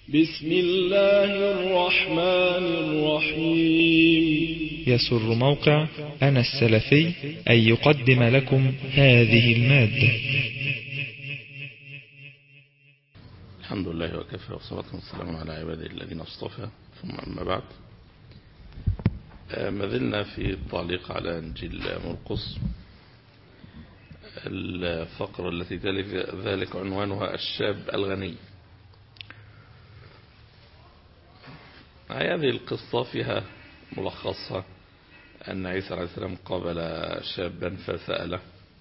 بسم الله الرحمن الرحيم. يسر موقع أنا السلفي أن يقدم لكم هذه المادة. الحمد لله وكفى والصلاة والسلام على عباده الذين اصطفى، ثم أما بعد. ما زلنا في التعليق على إنجيل مرقس. الفقرة التي تلي ذلك عنوانها الشاب الغني. هذه القصة فيها ملخصها أن عيسى عليه السلام قابل شابا فسأله.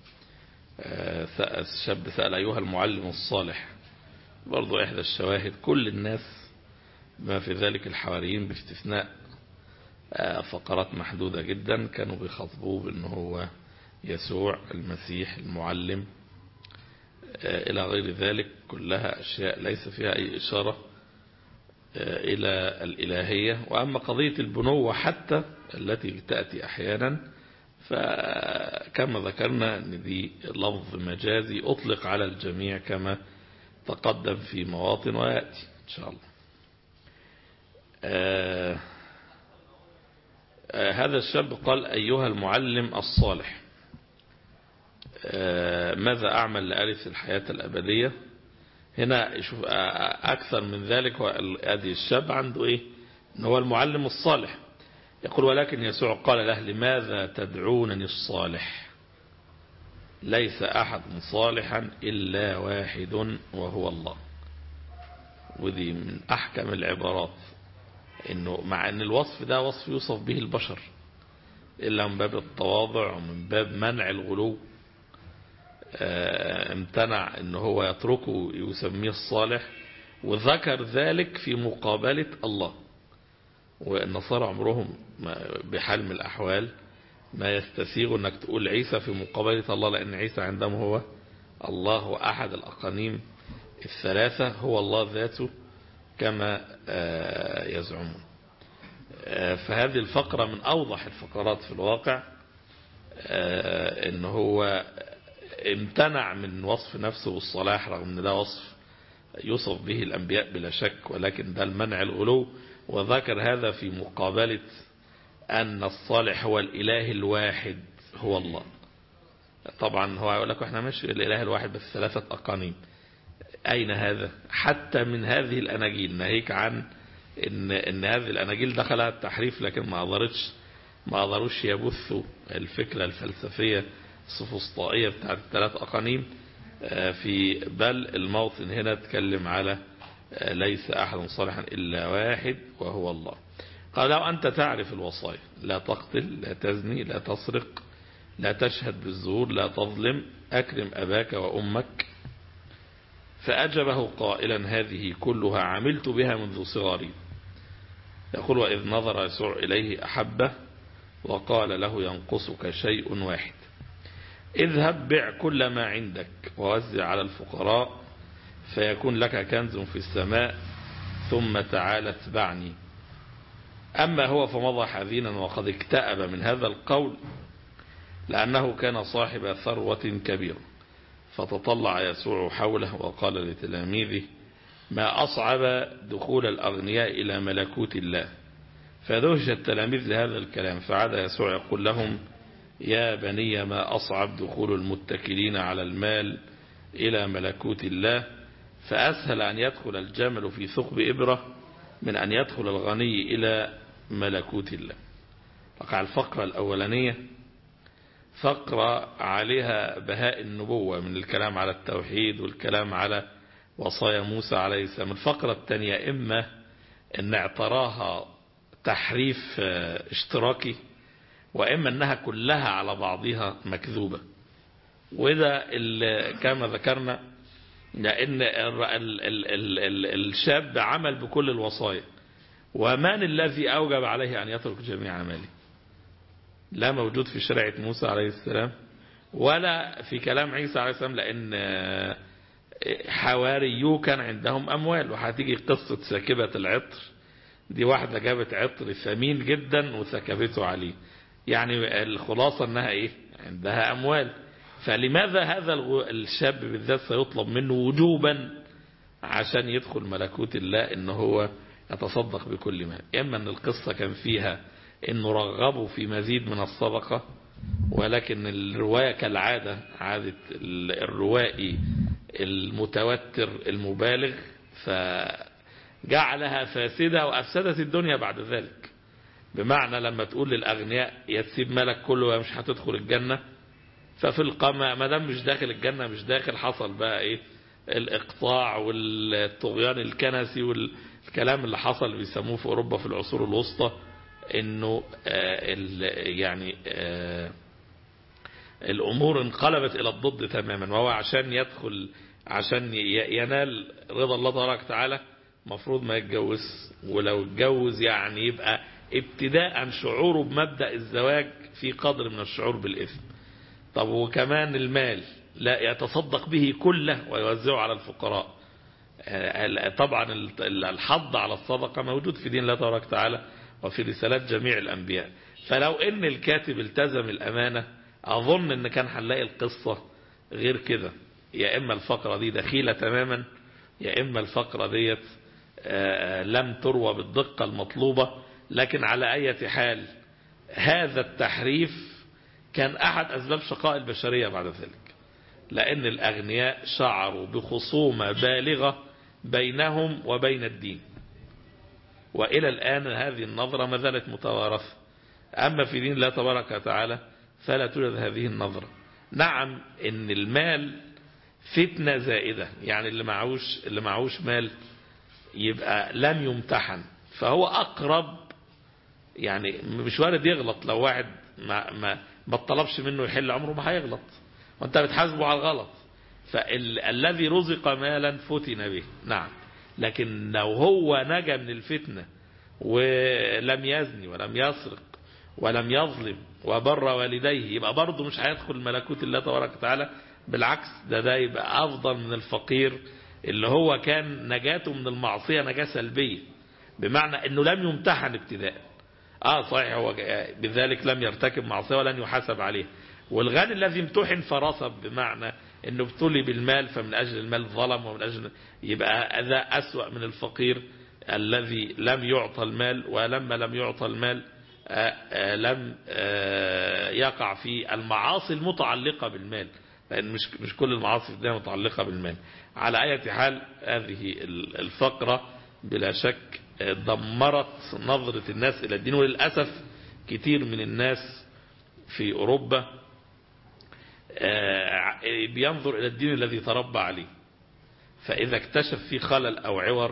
الشاب سأل: أيها المعلم الصالح. برضو إحدى الشواهد، كل الناس ما في ذلك الحواريين باستثناء فقرات محدودة جدا كانوا بيخاطبوه بأنه هو يسوع المسيح المعلم إلى غير ذلك، كلها أشياء ليس فيها أي إشارة إلى الإلهية. وأما قضية البنوة حتى التي تأتي أحيانا، فكما ذكرنا أن دي لفظ مجازي أطلق على الجميع كما تقدم في مواطن ويأتي إن شاء الله. هذا الشاب قال: أيها المعلم الصالح، ماذا أعمل لأرث الحياة الأبدية؟ هنا شوف أكثر من ذلك، هذه الشاب عنده إيه؟ إن هو المعلم الصالح. يقول: ولكن يسوع قال له: لماذا تدعونني الصالح؟ ليس أحد صالحا إلا واحد وهو الله. ودي من أحكم العبارات، إنه مع أن الوصف ده وصف يوصف به البشر إلا من باب التواضع ومن باب منع الغلو، امتنع أنه هو يتركه يسميه الصالح، وذكر ذلك في مقابلة الله. والنصارى عمرهم بحال من الأحوال ما يستسيغ أنك تقول عيسى في مقابلة الله، لأن عيسى عندهم هو الله وأحد الأقانيم الثلاثة، هو الله ذاته كما يزعمون. فهذه الفقرة من أوضح الفقرات في الواقع، أنه هو امتنع من وصف نفسه بالصلاح، رغم أن ده وصف يوصف به الأنبياء بلا شك، ولكن ده المنع الغلو. وذكر هذا في مقابلة أن الصالح هو الإله الواحد هو الله. طبعا هو يقول لك احنا مش الإله الواحد بس ثلاثة أقانيم. أين هذا؟ حتى من هذه الأناجيل، ناهيك عن إن هذه الأناجيل دخلها التحريف، لكن ما قدروش يبثوا الفكرة الفلسفية السفسطائية بتاعت الثلاث أقانيم. في بل الموطن هنا تكلم على ليس أحد صالحا إلا واحد وهو الله. قال: لو أنت تعرف الوصايا: لا تقتل، لا تزني، لا تسرق، لا تشهد بالزور، لا تظلم، أكرم أباك وأمك. فأجبه قائلا: هذه كلها عملت بها منذ صغري. يقول: وإذ نظر يسوع إليه أحبه وقال له: ينقصك شيء واحد، اذهب بع كل ما عندك ووزع على الفقراء فيكون لك كنز في السماء، ثم تعال اتبعني. أما هو فمضى حزينا وقد اكتئب من هذا القول، لأنه كان صاحب ثروة كبيرة. فتطلع يسوع حوله وقال لتلاميذه: ما أصعب دخول الأغنياء إلى ملكوت الله. فدهش التلاميذ لهذا الكلام، فعاد يسوع يقول لهم: يا بني، ما أصعب دخول المتكلين على المال إلى ملكوت الله. فأسهل أن يدخل الجمل في ثقب إبرة من أن يدخل الغني إلى ملكوت الله. وقع الفقرة الأولانية فقرة عليها بهاء النبوة من الكلام على التوحيد والكلام على وصايا موسى عليه السلام. الفقرة الثانية إما أن اعتراها تحريف اشتراكي، وإما أنها كلها على بعضها مكذوبة. وده كما ذكرنا، لأن الشاب عمل بكل الوصايا، ومن الذي أوجب عليه أن يترك جميع عمله؟ لا موجود في شريعة موسى عليه السلام ولا في كلام عيسى عليه السلام، لأن حواريو كان عندهم أموال. وهتيجي قصة ساكبة العطر، دي واحدة جابت عطر ثمين جدا وسكبته عليه، يعني الخلاصة أنها إيه؟ عندها أموال. فلماذا هذا الشاب بالذات سيطلب منه وجوبا عشان يدخل ملكوت الله ان هو يتصدق بكل مال. اما ان القصة كان فيها انه رغبوا في مزيد من الصدقة، ولكن الرواية كالعادة عادة الروائي المتوتر المبالغ فجعلها فاسدة وأفسدت الدنيا بعد ذلك. بمعنى لما تقول للأغنياء يتسيب مالك كله ومش هتدخل الجنة، ففي القمة ما دام مش داخل الجنة مش داخل، حصل بقى ايه الإقطاع والطغيان الكنسي والكلام اللي حصل بيسموه في أوروبا في العصور الوسطى، انه يعني الأمور انقلبت إلى الضد تماما. وهو عشان يدخل عشان ينال رضا الله تبارك وتعالى مفروض ما يتجوز، ولو اتجوز يعني يبقى ابتداء شعوره بمبدأ الزواج في قدر من الشعور بالإثم. طب وكمان المال لا يتصدق به كله ويوزعه على الفقراء. طبعا الحض على الصدقة موجود في دين الله تبارك وتعالى وفي رسالات جميع الأنبياء. فلو ان الكاتب التزم الأمانة أظن ان كان هنلاقي القصة غير كده. يا إما الفقرة دي دخيلة تماما، يا إما الفقرة ديت لم تروى بالدقة المطلوبة. لكن على أي حال هذا التحريف كان أحد أسباب شقاء البشرية بعد ذلك، لأن الأغنياء شعروا بخصومة بالغة بينهم وبين الدين، وإلى الآن هذه النظرة ما زالت متوارثة. أما في دين الله تبارك وتعالى فلا توجد هذه النظرة. نعم إن المال فتنة زائدة، يعني اللي معهوش مال يبقى لم يمتحن، فهو أقرب، يعني مش وارد يغلط. لو واحد ما طلبش منه يحل عمره ما هيغلط، وانت بتحاسبه على الغلط. فالذي رزق مالا فتن به، نعم، لكن لو هو نجا من الفتنة ولم يزني ولم يسرق ولم يظلم وبر والديه يبقى برضه مش هيدخل ملكوت الله تبارك وتعالى. بالعكس ده يبقى أفضل من الفقير اللي هو كان نجاته من المعصية نجاة سلبية، بمعنى أنه لم يمتحن ابتداء. صحيح هو بذلك لم يرتكب معصية ولن يحاسب عليه. والغني الذي امتحن فرصب، بمعنى أنه ابتلي بالمال فمن أجل المال ظلم، ومن أجل يبقى هذا أسوأ من الفقير الذي لم يعطى المال، ولما لم يعطى المال لم يقع في المعاصي المتعلقة بالمال، لأن مش كل المعاصي الدنيا متعلقة بالمال. على أي حال هذه الفقرة بلا شك دمرت نظرة الناس إلى الدين. وللأسف كتير من الناس في أوروبا بينظر إلى الدين الذي تربى عليه، فإذا اكتشف فيه خلل أو عور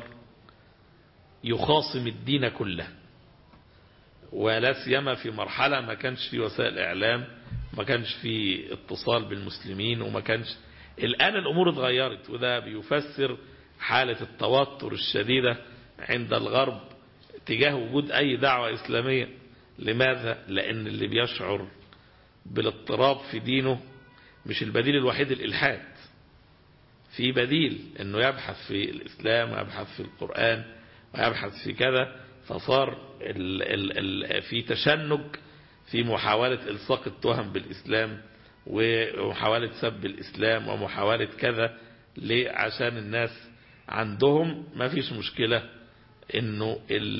يخاصم الدين كله، ولا سيما في مرحلة ما كانش في وسائل إعلام، ما كانش في اتصال بالمسلمين، وما كانش. الآن الأمور اتغيرت، وده بيفسر حالة التوتر الشديدة عند الغرب تجاه وجود أي دعوة إسلامية. لماذا؟ لأن اللي بيشعر بالاضطراب في دينه مش البديل الوحيد الإلحاد، في بديل أنه يبحث في الإسلام ويبحث في القرآن ويبحث في كذا. فصار في تشنج في محاولة إلصاق التهم بالإسلام ومحاولة سب الإسلام ومحاولة كذا. ليه؟ عشان الناس عندهم ما فيش مشكلة انه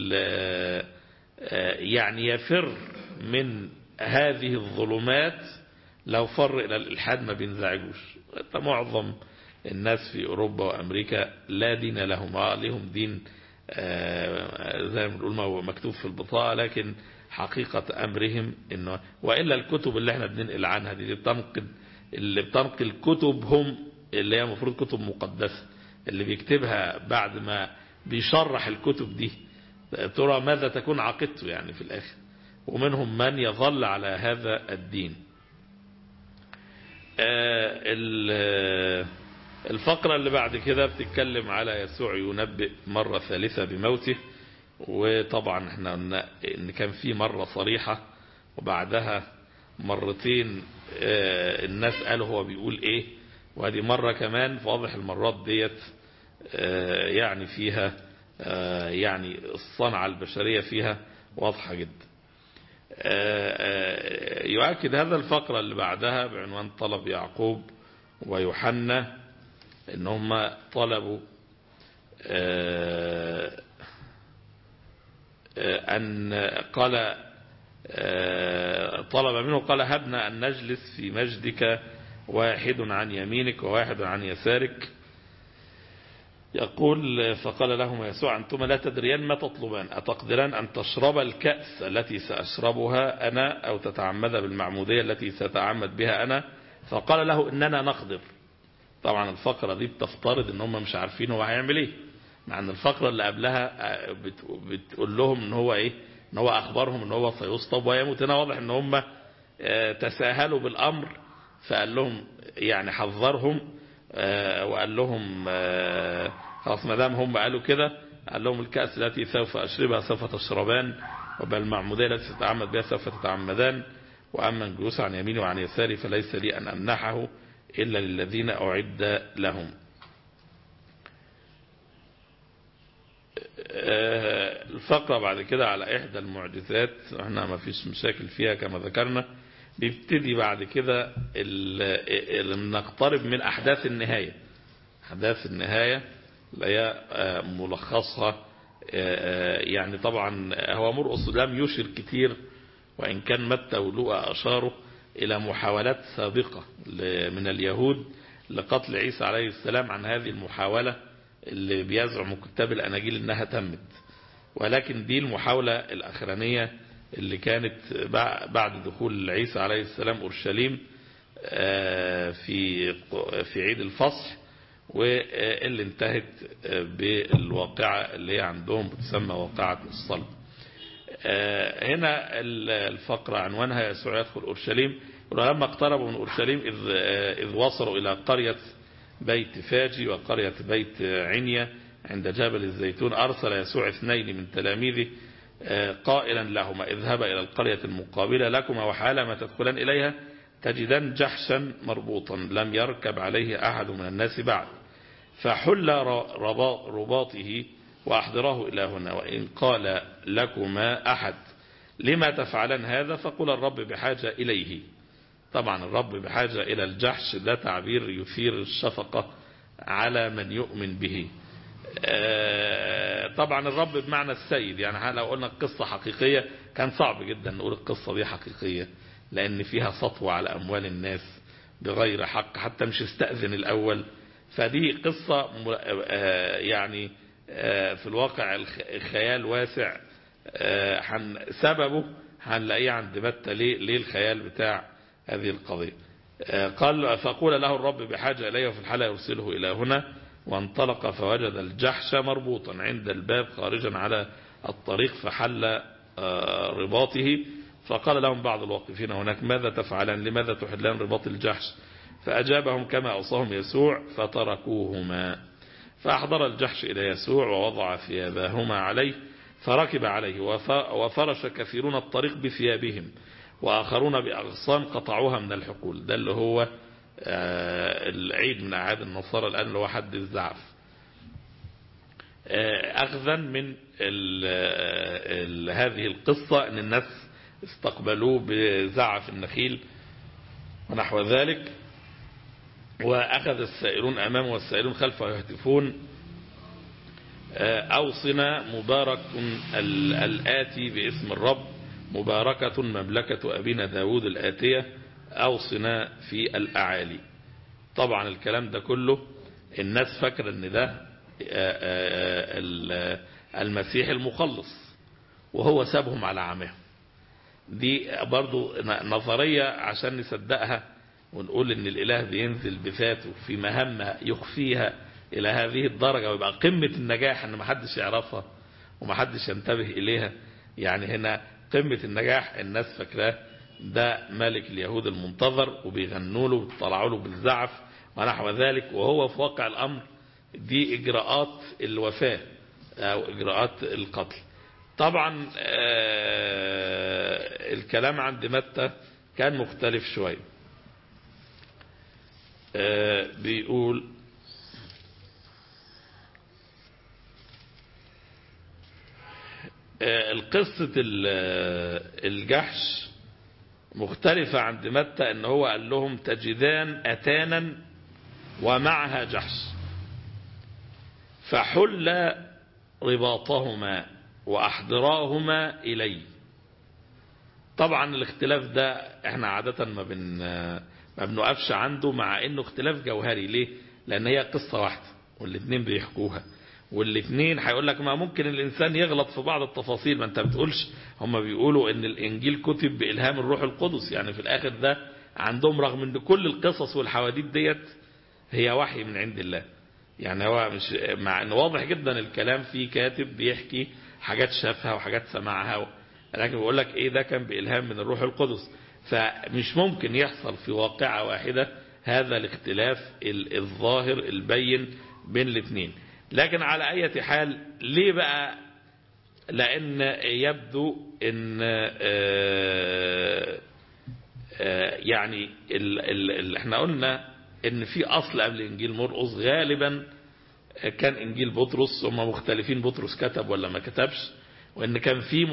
يعني يفر من هذه الظلمات. لو فر الى الالحاد ما بينزعجوش. معظم الناس في اوروبا وامريكا لا دين لهم، لهم دين زي ما بنقول مكتوب في البطاقة، لكن حقيقة امرهم انه والا الكتب اللي احنا بننقل عنها دي اللي بتنقل كتبهم اللي هي المفروض كتب مقدسة، اللي بيكتبها بعد ما بيشرح الكتب دي ترى ماذا تكون عقيدته يعني في الآخر. ومنهم من يظل على هذا الدين. الفقرة اللي بعد كده بتتكلم على يسوع ينبئ مرة ثالثة بموته. وطبعا احنا قلنا ان كان في مرة صريحة وبعدها مرتين الناس قالوا هو بيقول ايه، وهذه مرة كمان. فواضح المرات ديت يعني فيها يعني الصنعة البشرية فيها واضحة جدا. يؤكد هذا الفقرة اللي بعدها بعنوان طلب يعقوب ويوحنا ان هم طلبوا أن قال طلب منه، قال هبنا أن نجلس في مجدك، واحد عن يمينك وواحد عن يسارك. يقول فقال لهما يسوع أنتما لا تدريان ما تطلبان، أتقدران أن تشرب الكأس التي سأشربها أنا أو تتعمد بالمعمودية التي ستعمد بها أنا؟ فقال له إننا نقدر. طبعا الفقرة دي بتفترض ان هم مش عارفين هو هيعمل ايه، مع ان الفقرة اللي قبلها بتقول لهم ان هو ايه، ان هو اخبرهم ان هو سيصطب ويموت. هنا واضح ان هم تساهلوا بالامر، فقال لهم يعني حذرهم وقال لهم خلاص ما دام هم قالوا كده، قال لهم الكأس التي سوف أشربها سوف تشربان، وبالمعمودية التي تتعمد بها سوف تتعمدان، وأما الجلوس عن يميني وعن يساري فليس لي أن أمنحه إلا للذين أعد لهم. الفقرة بعد كده على إحدى المعجزات، احنا ما فيش مشاكل فيها كما ذكرنا. بيبتدي بعد كده نقترب من أحداث النهاية. أحداث النهاية اللي هي ملخصها يعني طبعا هو مرقس لم يشر كتير، وإن كان متى ولوقا أشاروا إلى محاولات سابقة من اليهود لقتل عيسى عليه السلام عن هذه المحاولة اللي بيزعم كتاب الأناجيل إنها تمت، ولكن دي المحاولة الأخرانية اللي كانت بعد دخول عيسى عليه السلام أورشليم في عيد الفصح، واللي انتهت بالواقعة اللي هي عندهم بتسمى واقعة الصلب. هنا الفقرة عنوانها يسوع يدخل أورشليم. ولما اقتربوا من أورشليم إذ وصلوا إلى قرية بيت فاجي وقرية بيت عنيا عند جبل الزيتون، أرسل يسوع 2 من تلاميذه قائلا لهما اذهبا إلى القرية المقابلة لكما، وحالما تدخلان إليها تجدان جحشا مربوطا لم يركب عليه أحد من الناس بعد، فحل رباطه وأحضراه إلى هنا، وإن قال لكما أحد لما تفعلان هذا فقل الرب بحاجة إليه. طبعا الرب بحاجة إلى الجحش ده تعبير يثير الشفقة على من يؤمن به. طبعا الرب بمعنى السيد، يعني لو قلنا القصة حقيقية كان صعب جدا نقول القصة دي حقيقية، لأن فيها سطوة على أموال الناس بغير حق، حتى مش استأذن الأول. فدي قصة يعني في الواقع الخيال واسع، سببه هنلاقيه عند متى. ليه الخيال بتاع هذه القضية؟ قال فقول له الرب بحاجة إليه، وفي الحالة يرسله إلى هنا. وانطلق فوجد الجحش مربوطا عند الباب خارجا على الطريق، فحل رباطه. فقال لهم بعض الواقفين هناك ماذا تفعلان؟ لماذا تحلان رباط الجحش؟ فأجابهم كما أوصاهم يسوع فتركوهما. فأحضر الجحش إلى يسوع ووضع ثيابهما عليه فركب عليه، وفرش كثيرون الطريق بثيابهم وآخرون بأغصان قطعوها من الحقول. ده اللي هو العيد من أعياد النصارى الآن اللي هو حد الزعف، أخذا من هذه القصة أن الناس استقبلوه بزعف النخيل ونحو ذلك. وأخذ السائرون أمامه والسائرون خلفه يهتفون أوصنا مبارك الآتي باسم الرب، مباركة مملكة أبينا داود الآتية، أوصنا في الأعالي. طبعا الكلام ده كله الناس فاكرة ان ده المسيح المخلص، وهو سابهم على عمهم. دي برضو نظرية عشان نصدقها ونقول ان الإله بينزل بذاته في مهمة يخفيها إلى هذه الدرجة، ويبقى قمة النجاح ان محدش يعرفها ومحدش ينتبه إليها. يعني هنا قمة النجاح الناس فاكراه ده ملك اليهود المنتظر، وبيغنوا له وبيطلعوا له بالزعف ونحو ذلك، وهو في واقع الأمر دي إجراءات الوفاة أو إجراءات القتل. طبعا الكلام عند متى كان مختلف شوية. بيقول القصة الجحش مختلفة عند متى، ان هو قال لهم تجدان أتانا ومعها جحش. فحل رباطهما وأحضراهما إلي. طبعا الاختلاف ده احنا عادة ما بنقفش عنده، مع انه اختلاف جوهري. ليه؟ لان هي قصة واحدة والاثنين بيحكوها، والاثنين هيقول لك ما ممكن الانسان يغلط في بعض التفاصيل. ما انت بتقولش، هم بيقولوا ان الانجيل كتب بإلهام الروح القدس، يعني في الاخر ده عندهم رغم ان كل القصص والحواديت ديت هي وحي من عند الله. يعني هو مش، مع ان واضح جدا الكلام فيه كاتب بيحكي حاجات شافها وحاجات سمعها، لكن بيقول لك ايه ده كان بإلهام من الروح القدس. فمش ممكن يحصل في واقعة واحدة هذا الاختلاف الظاهر البين بين الاثنين. لكن على اي حال، ليه بقى؟ لان يبدو ان يعني احنا قلنا ان في اصل قبل انجيل مرقس غالبا كان انجيل بطرس، هم مختلفين بطرس كتب ولا ما كتبش، وان كان في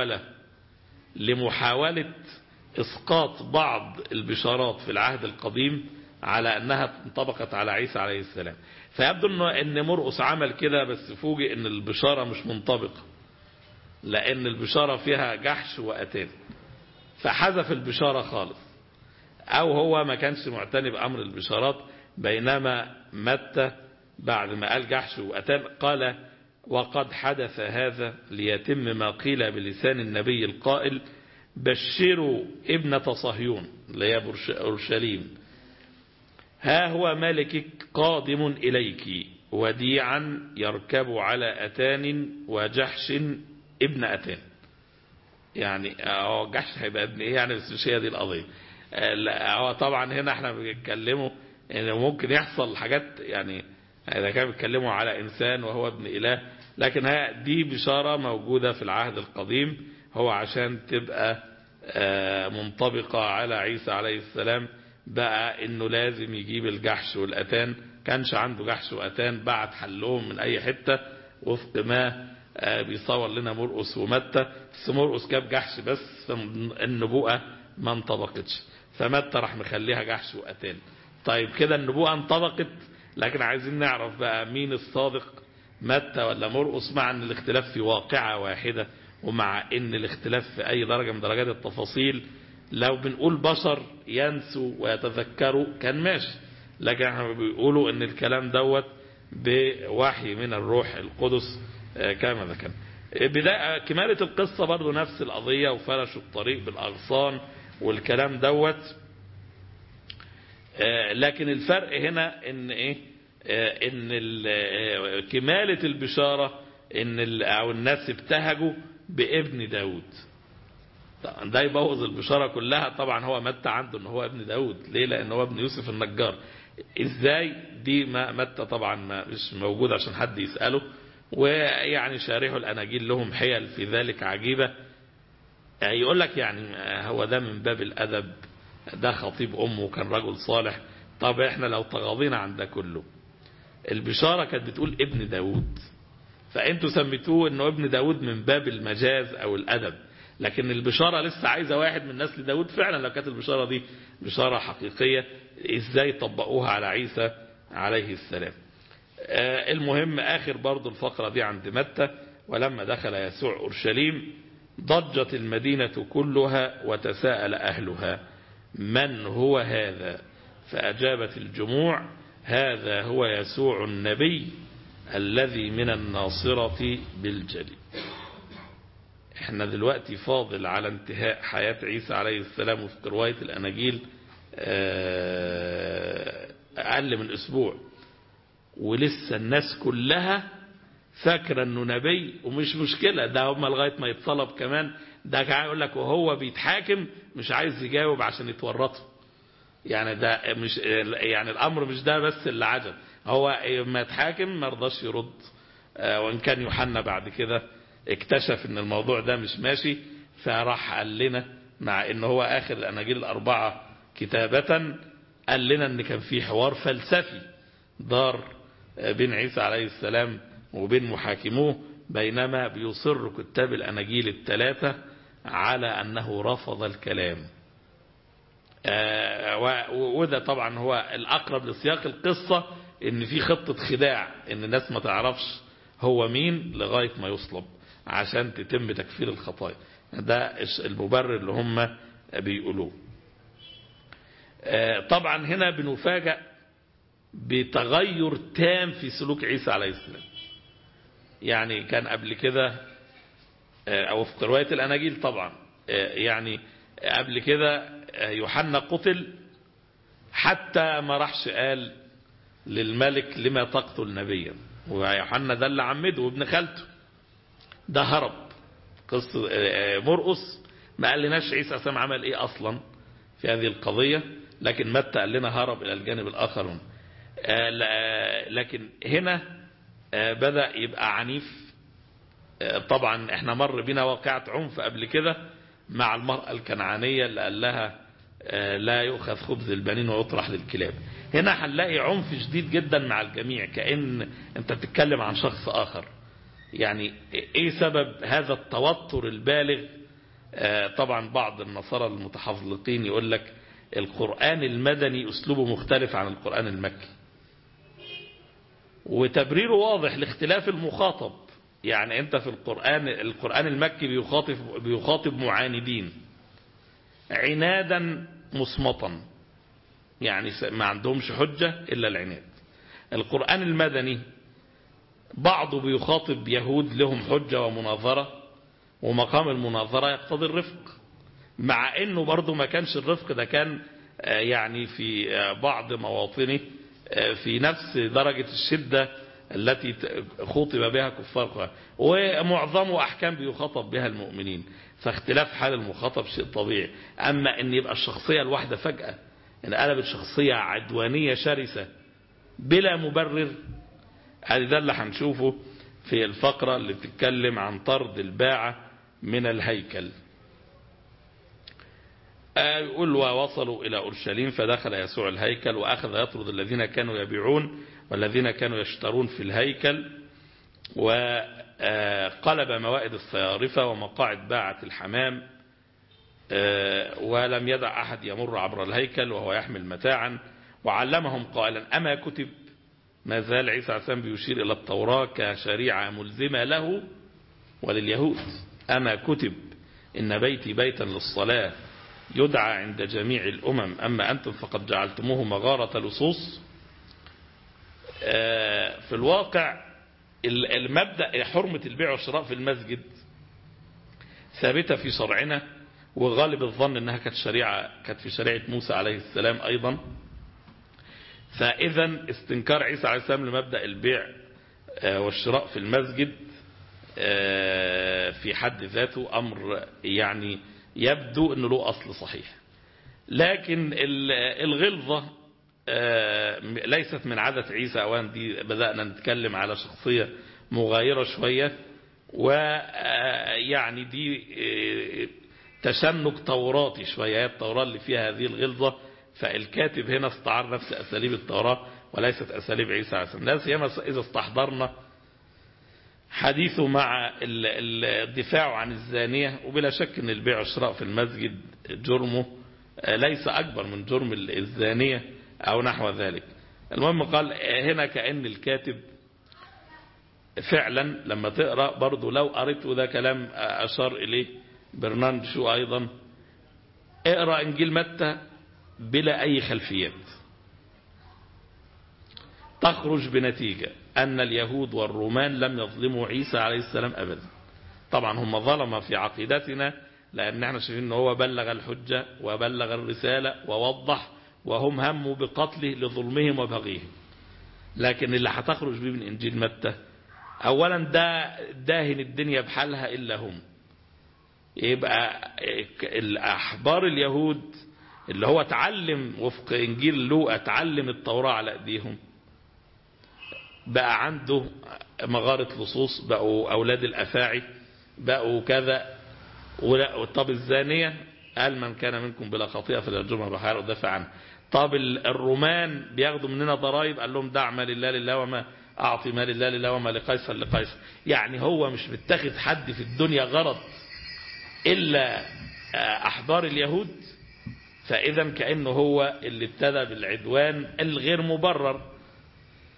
محاولة اسقاط بعض البشارات في العهد القديم على انها انطبقت على عيسى عليه السلام. فيبدو ان مرقس عمل كده، بس فوجئ ان البشارة مش منطبقة، لان البشارة فيها جحش وأتان، فحذف البشارة خالص، او هو ما كانش معتني بأمر البشارات. بينما متى بعد ما قال جحش وأتان قال وقد حدث هذا ليتم ما قيل بلسان النبي القائل بشروا ابنة صهيون اللي هي أورشليم، ها هو ملكك قادم إليك وديعا يركب على أتان وجحش ابن أتان. يعني جحش هيبقى ابن ايه يعني؟ بس مش هي دي القضية. طبعا هنا احنا بنتكلموا ان ممكن يحصل حاجات، يعني اذا كانوا بيتكلموا على انسان وهو ابن اله، لكن دي بشارة موجودة في العهد القديم، هو عشان تبقى منطبقة على عيسى عليه السلام بقى انه لازم يجيب الجحش والأتان. كانش عنده جحش وأتان، بعد حلهم من اي حتة وفق ما بيصور لنا مرقس ومتى. بس مرقس جاب جحش بس، النبوءة ما انطبقتش، فمتى راح مخليها جحش وأتان. طيب كده النبوءة انطبقت، لكن عايزين نعرف بقى مين الصادق، متى ولا مرقس، مع ان الاختلاف في واقعة واحدة، ومع ان الاختلاف في اي درجة من درجات التفاصيل. لو بنقول بشر ينسوا ويتذكروا كان ماشي، لكن احنا بيقولوا ان الكلام دوت بوحي من الروح القدس كما ذكرنا. بداية كمالة القصة برضو نفس القضية، وفرشوا الطريق بالأغصان والكلام دوت. لكن الفرق هنا ان ايه؟ ان كمالة البشارة ان او الناس ابتهجوا بابن داود. ده يبوظ البشارة كلها. طبعا هو متى عنده ان هو ابن داود. ليه؟ لان هو ابن يوسف النجار. ازاي دي؟ ما متى طبعا مش موجود عشان حد يسأله، ويعني شارحوا الاناجيل لهم حيل في ذلك عجيبة. يقول لك يعني هو ده من باب الادب، ده خطيب امه وكان رجل صالح. طب احنا لو تغاضينا عن ده كله، البشارة كانت بتقول ابن داود، فانتوا سميتوه انه ابن داود من باب المجاز او الادب، لكن البشارة لسه عايزة واحد من نسل داود. فعلا لو كانت البشارة دي بشارة حقيقية، ازاي طبقوها على عيسى عليه السلام؟ المهم اخر برضو الفقرة دي عند متى. ولما دخل يسوع اورشليم ضجت المدينة كلها وتساءل اهلها من هو هذا؟ فأجابت الجموع هذا هو يسوع النبي الذي من الناصرة بالجليل. احنا دلوقتي فاضل على انتهاء حياة عيسى عليه السلام وفي رواية الأناجيل أقل من أسبوع، ولسه الناس كلها فاكرة أنه نبي. ومش مشكلة، ده هم لغاية ما يتصلب كمان. ده كان يقول لك وهو بيتحاكم مش عايز يجاوب عشان يتورطوا. يعني ده مش، يعني الأمر مش ده بس اللي عجب، هو ما يتحاكم ما رضاش يرد. وإن كان يوحنا بعد كده اكتشف ان الموضوع ده مش ماشي، فراح قال لنا، مع ان هو آخر الأناجيل الأربعة كتابة، قال لنا ان كان في حوار فلسفي دار بين عيسى عليه السلام وبين محاكموه، بينما بيصر كتاب الأناجيل الثلاثة على أنه رفض الكلام. وده طبعا هو الأقرب لسياق القصة، ان في خطة خداع ان الناس ما تعرفش هو مين لغاية ما يصلب عشان تتم تكفير الخطايا. ده المبرر اللي هم بيقولوه. طبعا هنا بنفاجأ بتغير تام في سلوك عيسى عليه السلام. يعني كان قبل كده او في رواية الاناجيل طبعا يعني قبل كده يوحنا قتل حتى ما راحش قال للملك لما تقتل نبيا، ويوحنا ده اللي عمده وابن خالته، ده هرب. قصة مرقس ما قال لناش عيسى السلام عمل ايه اصلا في هذه القضية، لكن متى قال لنا هرب الى الجانب الاخر. لكن هنا بدأ يبقى عنيف. طبعا احنا مر بنا واقعة عنف قبل كده مع المرأة الكنعانية اللي قال لها لا يؤخذ خبز البنين ويطرح للكلاب. هنا هنلاقي عنف شديد جدا مع الجميع، كأن انت بتتكلم عن شخص آخر. يعني ايه سبب هذا التوتر البالغ؟ طبعا بعض النصارى المتحفظلقين يقول لك القرآن المدني أسلوبه مختلف عن القرآن المكي، وتبريره واضح لاختلاف المخاطب. يعني انت في القرآن المكي بيخاطب معاندين عنادا مصمتا، يعني ما عندهمش حجة إلا العناد. القرآن المدني بعضه بيخاطب يهود لهم حجة ومناظرة، ومقام المناظرة يقتضي الرفق، مع انه برضه ما كانش الرفق ده كان يعني في بعض مواطنه في نفس درجة الشدة التي خاطب بها كفار قريش، ومعظمه أحكام بيخاطب بها المؤمنين، فاختلاف حال المخاطب شيء طبيعي. أما أن يبقى الشخصية الواحدة فجأة أن قلبت شخصية عدوانية شرسة بلا مبرر، هذا اللي هنشوفه في الفقرة اللي بتتكلم عن طرد الباعة من الهيكل. يقول ووصلوا إلى أورشليم فدخل يسوع الهيكل وأخذ يطرد الذين كانوا يبيعون والذين كانوا يشترون في الهيكل، وقلب موائد الصيارفة ومقاعد باعة الحمام، ولم يدع أحد يمر عبر الهيكل وهو يحمل متاعا، وعلمهم قائلا أما كتب. ما زال عيسى عليه السلام بيشير إلى التوراة كشريعة ملزمة له ولليهود. أما كتب إن بيتي بيتا للصلاة يدعى عند جميع الأمم، أما أنتم فقد جعلتموه مغارة لصوص. في الواقع المبدأ حرمة البيع والشراء في المسجد ثابتة في شرعنا، وغالب الظن أنها كانت في شريعة موسى عليه السلام أيضا. فإذا استنكار عيسى عليه السلام لمبدأ البيع والشراء في المسجد في حد ذاته أمر يعني يبدو أنه له أصل صحيح، لكن الغلظة ليست من عادة عيسى. أوان دي بدأنا نتكلم على شخصية مغايرة شوية، ويعني دي تشنج توراتي شوية، التوراة اللي فيها هذه الغلظة، فالكاتب هنا استعار نفس أساليب التوراة وليست أساليب عيسى عليه السلام. لا سيما إذا استحضرنا حديثه مع الدفاع عن الزانية، وبلا شك أن البيع والشراء في المسجد جرمه ليس أكبر من جرم الزانية أو نحو ذلك. المهم قال هنا كأن الكاتب فعلا لما تقرأ برضو، لو قرأت وده كلام أشار إليه برنارد شو أيضا، اقرأ إنجيل متى بلا أي خلفيات، تخرج بنتيجة أن اليهود والرومان لم يظلموا عيسى عليه السلام أبدا. طبعا هم ظلم في عقيدتنا، لأن احنا شايفين أنه هو بلغ الحجة وبلغ الرسالة ووضح، وهم هموا بقتله لظلمهم وبغيهم. لكن اللي هتخرج به من إنجيل متى أولا ده داهن الدنيا بحالها إلا هم. يبقى الأحبار اليهود اللي هو تعلم وفق إنجيل لوقا تعلم التوراة على أيديهم، بقى عنده مغارة لصوص، بقوا أولاد الأفاعي، بقوا كذا. طب الزانية قال من كان منكم بلا خطيئة فليرجمها بحجر ودافع عنه. طب الرومان بياخدوا مننا ضرائب، قال لهم دع ما لله لله وما أعطي ما لله لله وما لقيصر لقيصر. يعني هو مش بيتخذ حد في الدنيا غرض إلا أحبار اليهود. فإذا كأنه هو اللي ابتدى بالعدوان الغير مبرر.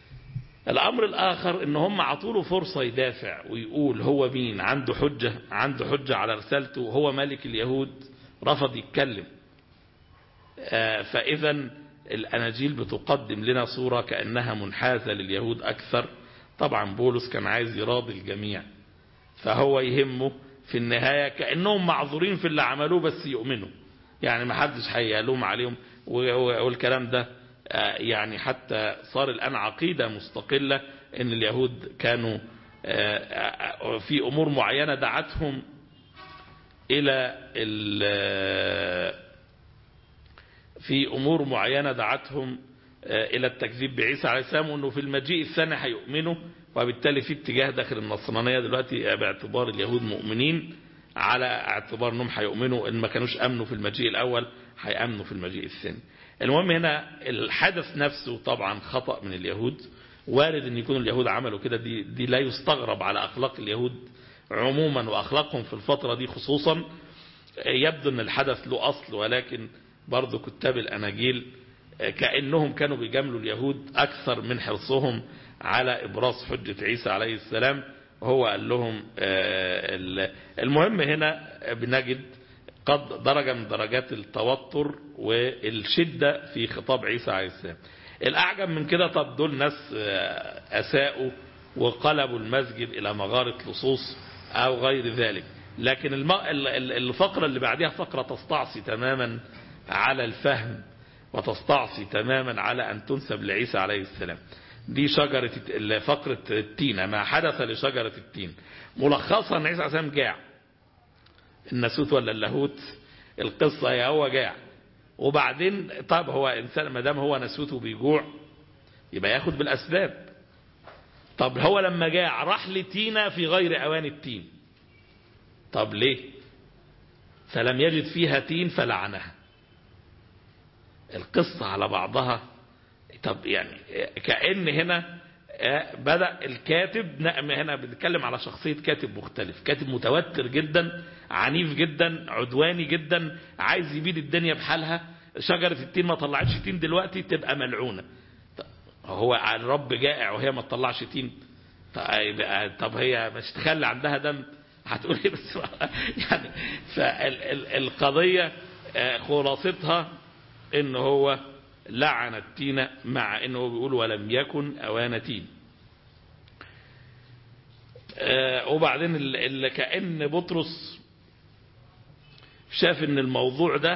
الأمر الآخر إن هم عطوله فرصة يدافع ويقول هو مين، عنده حجة على رسالته، وهو ملك اليهود رفض يتكلم. فإذا الأناجيل بتقدم لنا صورة كأنها منحازة لليهود أكثر. طبعا بولس كان عايز يراضي الجميع، فهو يهمه في النهاية كأنهم معذورين في اللي عملوه بس يؤمنوا، يعني ما حدش هيلوم عليهم. والكلام ده يعني حتى صار الآن عقيدة مستقلة ان اليهود كانوا في أمور معينة دعتهم إلى التكذيب بعيسى عليه السلام، وأنه في المجيء الثاني هيؤمنوا. وبالتالي في اتجاه داخل النصرانية دلوقتي باعتبار اليهود مؤمنين، على اعتبار أنهم هيؤمنوا، إن ما كانوش أمنوا في المجيء الأول هيأمنوا في المجيء الثاني. المهم هنا الحدث نفسه طبعا خطأ من اليهود، وارد أن يكون اليهود عملوا كده، دي لا يستغرب على أخلاق اليهود عموما وأخلاقهم في الفترة دي خصوصا. يبدو أن الحدث له أصل، ولكن برضو كتاب الأناجيل كأنهم كانوا بيجاملوا اليهود أكثر من حرصهم على إبراز حجة عيسى عليه السلام. هو قال لهم المهم هنا بنجد قد درجة من درجات التوتر والشدة في خطاب عيسى عليه السلام. الأعجب من كده، طب دول ناس أساءوا وقلبوا المسجد إلى مغارة لصوص أو غير ذلك، لكن الفقرة اللي بعدها فقرة تستعصي تماما على الفهم وتستعصي تماما على أن تنسب لعيسى عليه السلام. دي فقرة التين، ما حدث لشجرة التين. ملخصا أن عيسى عليه السلام جاع، الناسوت ولا اللاهوت، القصة هي هو جاع. وبعدين طب هو إنسان ما دام هو ناسوته بيجوع يبقى ياخد بالأسباب. طب هو لما جاع راح لتينة في غير أوان التين، طب ليه؟ فلم يجد فيها تين فلعنها. القصة على بعضها. طب يعني كأن هنا بدأ الكاتب، هنا بنتكلم على شخصية كاتب مختلف، كاتب متوتر جدا، عنيف جدا، عدواني جدا، عايز يبيد الدنيا بحالها. شجرة التين ما طلعتش تين دلوقتي تبقى ملعونة. هو الرب جائع وهي ما تطلعش تين؟ طب هي مش تخلي عندها دم؟ هتقول ايه بس يعني. فالقضية خلاصتها ان هو لعن التين، مع انه بيقول ولم يكن اوان تين. وبعدين اللي كأن بطرس شاف ان الموضوع ده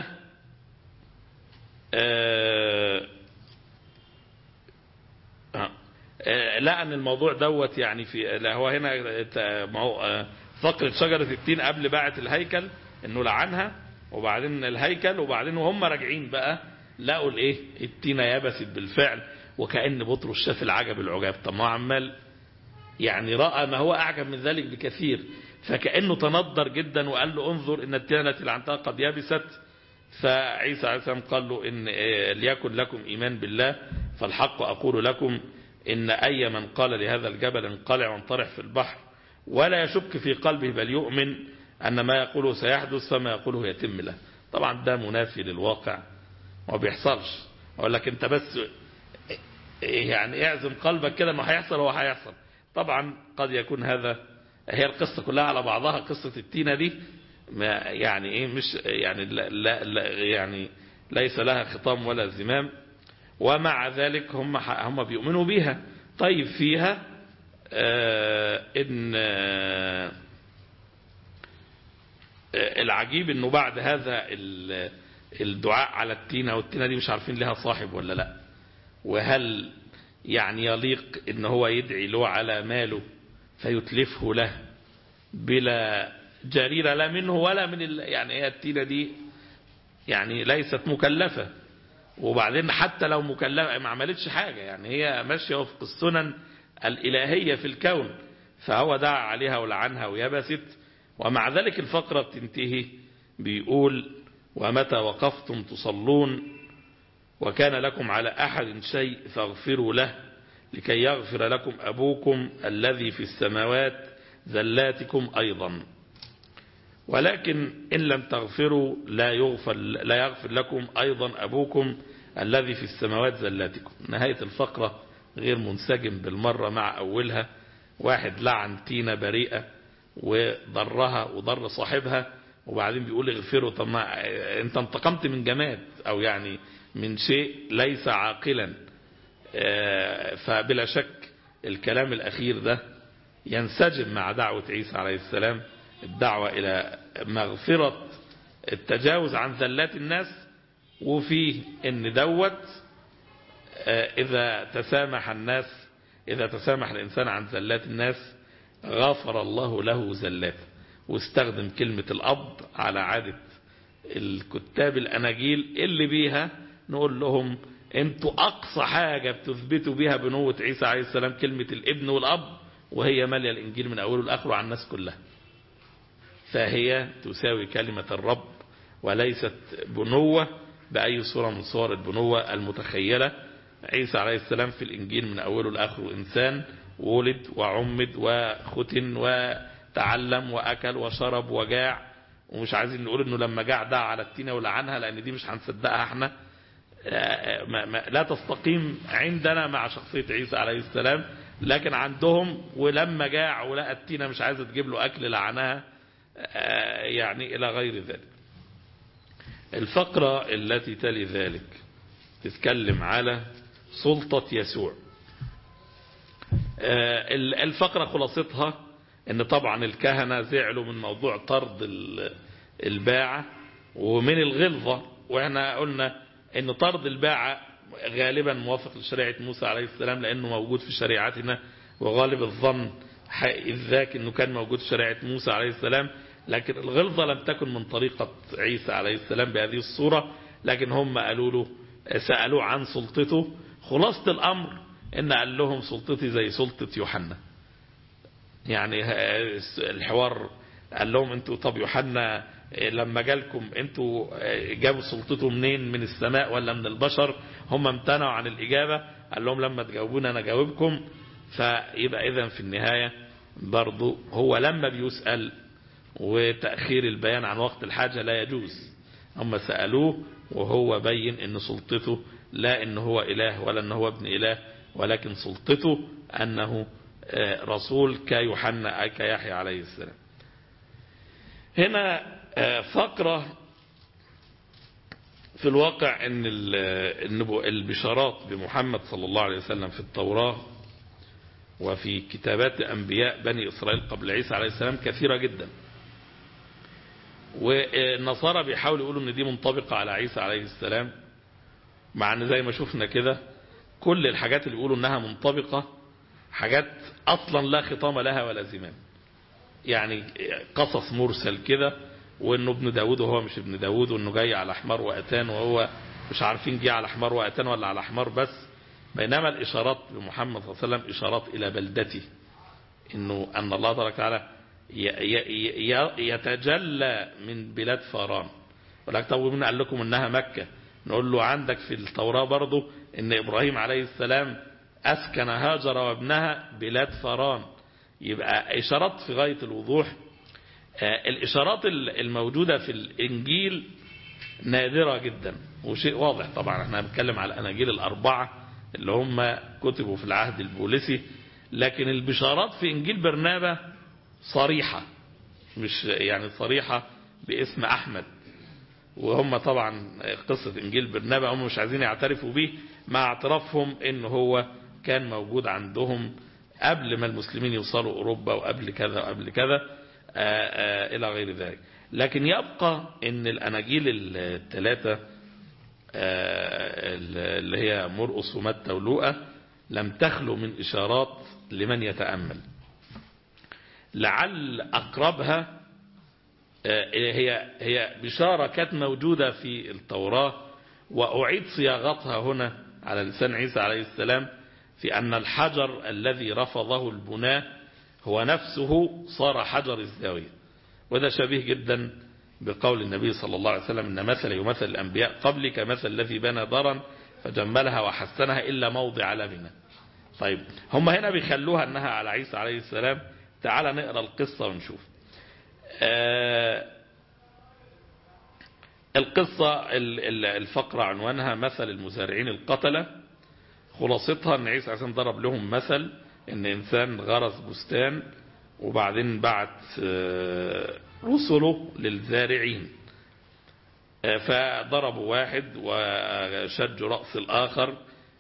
لا ان الموضوع دوت يعني في لا هو هنا فقرة شجرة التين قبل باعة الهيكل انه لعنها، وبعدين الهيكل، وبعدين وهم راجعين بقى لقوا الايه التينة يبست بالفعل. وكأن بطرس شاف العجب العجاب. طب ما هو عمال يعني رأى ما هو أعجب من ذلك بكثير، فكأنه تنضر جدا وقال له انظر إن التينة التي لعنتها قد يبست. فعيسى عليه السلام قال له إن ليكن لكم إيمان بالله، فالحق أقول لكم إن أي من قال لهذا الجبل انقلع وانطرح في البحر ولا يشك في قلبه بل يؤمن أن ما يقوله سيحدث فما يقوله يتم له. طبعا ده منافي للواقع ما بيحصلش. أقول لك أنت بس يعني اعزم قلبك كده ما هيحصل، هو هيحصل. طبعا قد يكون هذا هي القصة كلها على بعضها. قصة التينة دي يعني ايه مش يعني لا يعني ليس لها خطام ولا زمام، ومع ذلك هم بيؤمنوا بيها. طيب فيها ان العجيب انه بعد هذا الدعاء على التينة، والتينة دي مش عارفين لها صاحب ولا لا، وهل يعني يليق ان هو يدعي له على ماله فيتلفه له بلا جريرة لا منه ولا من يعني هي التينة دي يعني ليست مكلفة، وبعدين حتى لو مكلفة ما عملتش حاجة، يعني هي ماشية وفق السنن الإلهية في الكون، فهو دعا عليها ولعنها ويبست. ومع ذلك الفقرة بتنتهي بيقول ومتى وقفتم تصلون وكان لكم على أحد شيء فاغفروا له لكي يغفر لكم أبوكم الذي في السماوات زلاتكم أيضا، ولكن إن لم تغفروا لا يغفر لكم أيضا أبوكم الذي في السماوات زلاتكم. نهاية الفقرة غير منسجم بالمرة مع أولها. واحد لعن تينة بريئة وضرها وضر صاحبها، وبعدين بيقول اغفره. طب ما انت انتقمت من جماد او يعني من شيء ليس عاقلا. فبلا شك الكلام الأخير ده ينسجم مع دعوة عيسى عليه السلام، الدعوة إلى مغفرة التجاوز عن ذلات الناس، وفيه ان دوت إذا تسامح الإنسان عن ذلات الناس غفر الله له ذلاته. واستخدم كلمة الأب على عادة الكتاب الأناجيل اللي بيها نقول لهم انتوا أقصى حاجة بتثبتوا بيها بنوة عيسى عليه السلام كلمة الابن والأب، وهي مالية الإنجيل من أوله لآخره عن الناس كلها. فهي تساوي كلمة الرب، وليست بنوة بأي صورة من صور البنوة المتخيلة. عيسى عليه السلام في الإنجيل من أوله لآخره إنسان ولد وعمد وختن وتعلم وأكل وشرب وجاع، ومش عايزين نقول إنه لما جاع دعا على التينة ولعنها، لأن دي مش هنصدقها احنا. لا تستقيم عندنا مع شخصية عيسى عليه السلام، لكن عندهم ولما جاع ولقى التينة مش عايزة تجيب له أكل لعنها، يعني إلى غير ذلك. الفقرة التي تلي ذلك تتكلم على سلطة يسوع. الفقرة خلاصتها ان طبعا الكهنة زعلوا من موضوع طرد الباعة ومن الغلظة، واحنا قلنا ان طرد الباعة غالبا موافق لشريعة موسى عليه السلام لانه موجود في شريعتنا، وغالب الظن إذ ذاك انه كان موجود في شريعة موسى عليه السلام. لكن الغلظة لم تكن من طريقة عيسى عليه السلام بهذه الصورة، لكن هم قالوا له سألوه عن سلطته. خلاصة الأمر إن قال لهم سلطتي زي سلطة يوحنا. يعني الحوار قال لهم انتوا طب يوحنا لما جالكم انتوا جابوا سلطته منين، من السماء ولا من البشر؟ هم امتنعوا عن الإجابة. قال لهم لما تجاوبون أنا جاوبكم. فيبقى إذن في النهاية برضو هو لما بيسأل وتأخير البيان عن وقت الحاجة لا يجوز. هم سألوه وهو بين ان سلطته لا ان هو إله ولا ان هو ابن إله، ولكن سلطته أنه رسول كيوحنا كيحيى عليه السلام. هنا فقرة في الواقع ان البشارات بمحمد صلى الله عليه وسلم في التوراة وفي كتابات أنبياء بني إسرائيل قبل عيسى عليه السلام كثيرة جدا، والنصارى بيحاولوا يقولوا ان دي منطبقة على عيسى عليه السلام، مع ان زي ما شفنا كده كل الحاجات اللي بيقولوا انها منطبقة حاجات اصلا لا خطام لها ولا زمام. يعني قصص مرسل كده، وانه ابن داود وهو مش ابن داود، وانه جاي على حمار واتان وهو مش عارفين جاي على حمار واتان ولا على حمار بس. بينما الاشارات بمحمد صلى الله عليه وسلم اشارات الى بلدته، انه ان الله تبارك وتعالى يتجلى من بلاد فاران. ولكن طب مين قال لكم انها مكة؟ نقول له عندك في التوراة برضو ان ابراهيم عليه السلام اسكن هاجر وابنها بلاد فاران. يبقى اشارات في غاية الوضوح. الاشارات الموجودة في الانجيل نادرة جدا وشيء واضح. طبعا احنا بنتكلم على الاناجيل الاربعة اللي هم كتبوا في العهد البوليسي، لكن البشارات في انجيل برنابا صريحة، مش يعني صريحة باسم أحمد. وهم طبعا قصة إنجيل برنابا هم مش عايزين يعترفوا به، مع اعترافهم إن هو كان موجود عندهم قبل ما المسلمين يوصلوا أوروبا وقبل كذا وقبل كذا إلى غير ذلك. لكن يبقى إن الأناجيل الثلاثة اللي هي مرقس ومتى ولوقا لم تخلو من إشارات لمن يتأمل. لعل أقربها هي بشارة كانت موجودة في التوراة وأعيد صياغتها هنا على لسان عيسى عليه السلام، في أن الحجر الذي رفضه البناء هو نفسه صار حجر الزاوية. وده شبيه جدا بقول النبي صلى الله عليه وسلم إن مثل يمثل الأنبياء قبل كمثل الذي بنى دارا فجملها وحسنها إلا موضع لبنة. طيب هم هنا بيخلوها أنها على عيسى عليه السلام. تعال نقرأ القصة ونشوف. القصة الفقرة عنوانها مثل المزارعين القتلة. خلاصتها ان عيسى عليه السلام ضرب لهم مثل ان انسان غرس بستان وبعدين بعت رسله للزارعين، فضربوا واحد وشجوا رأس الآخر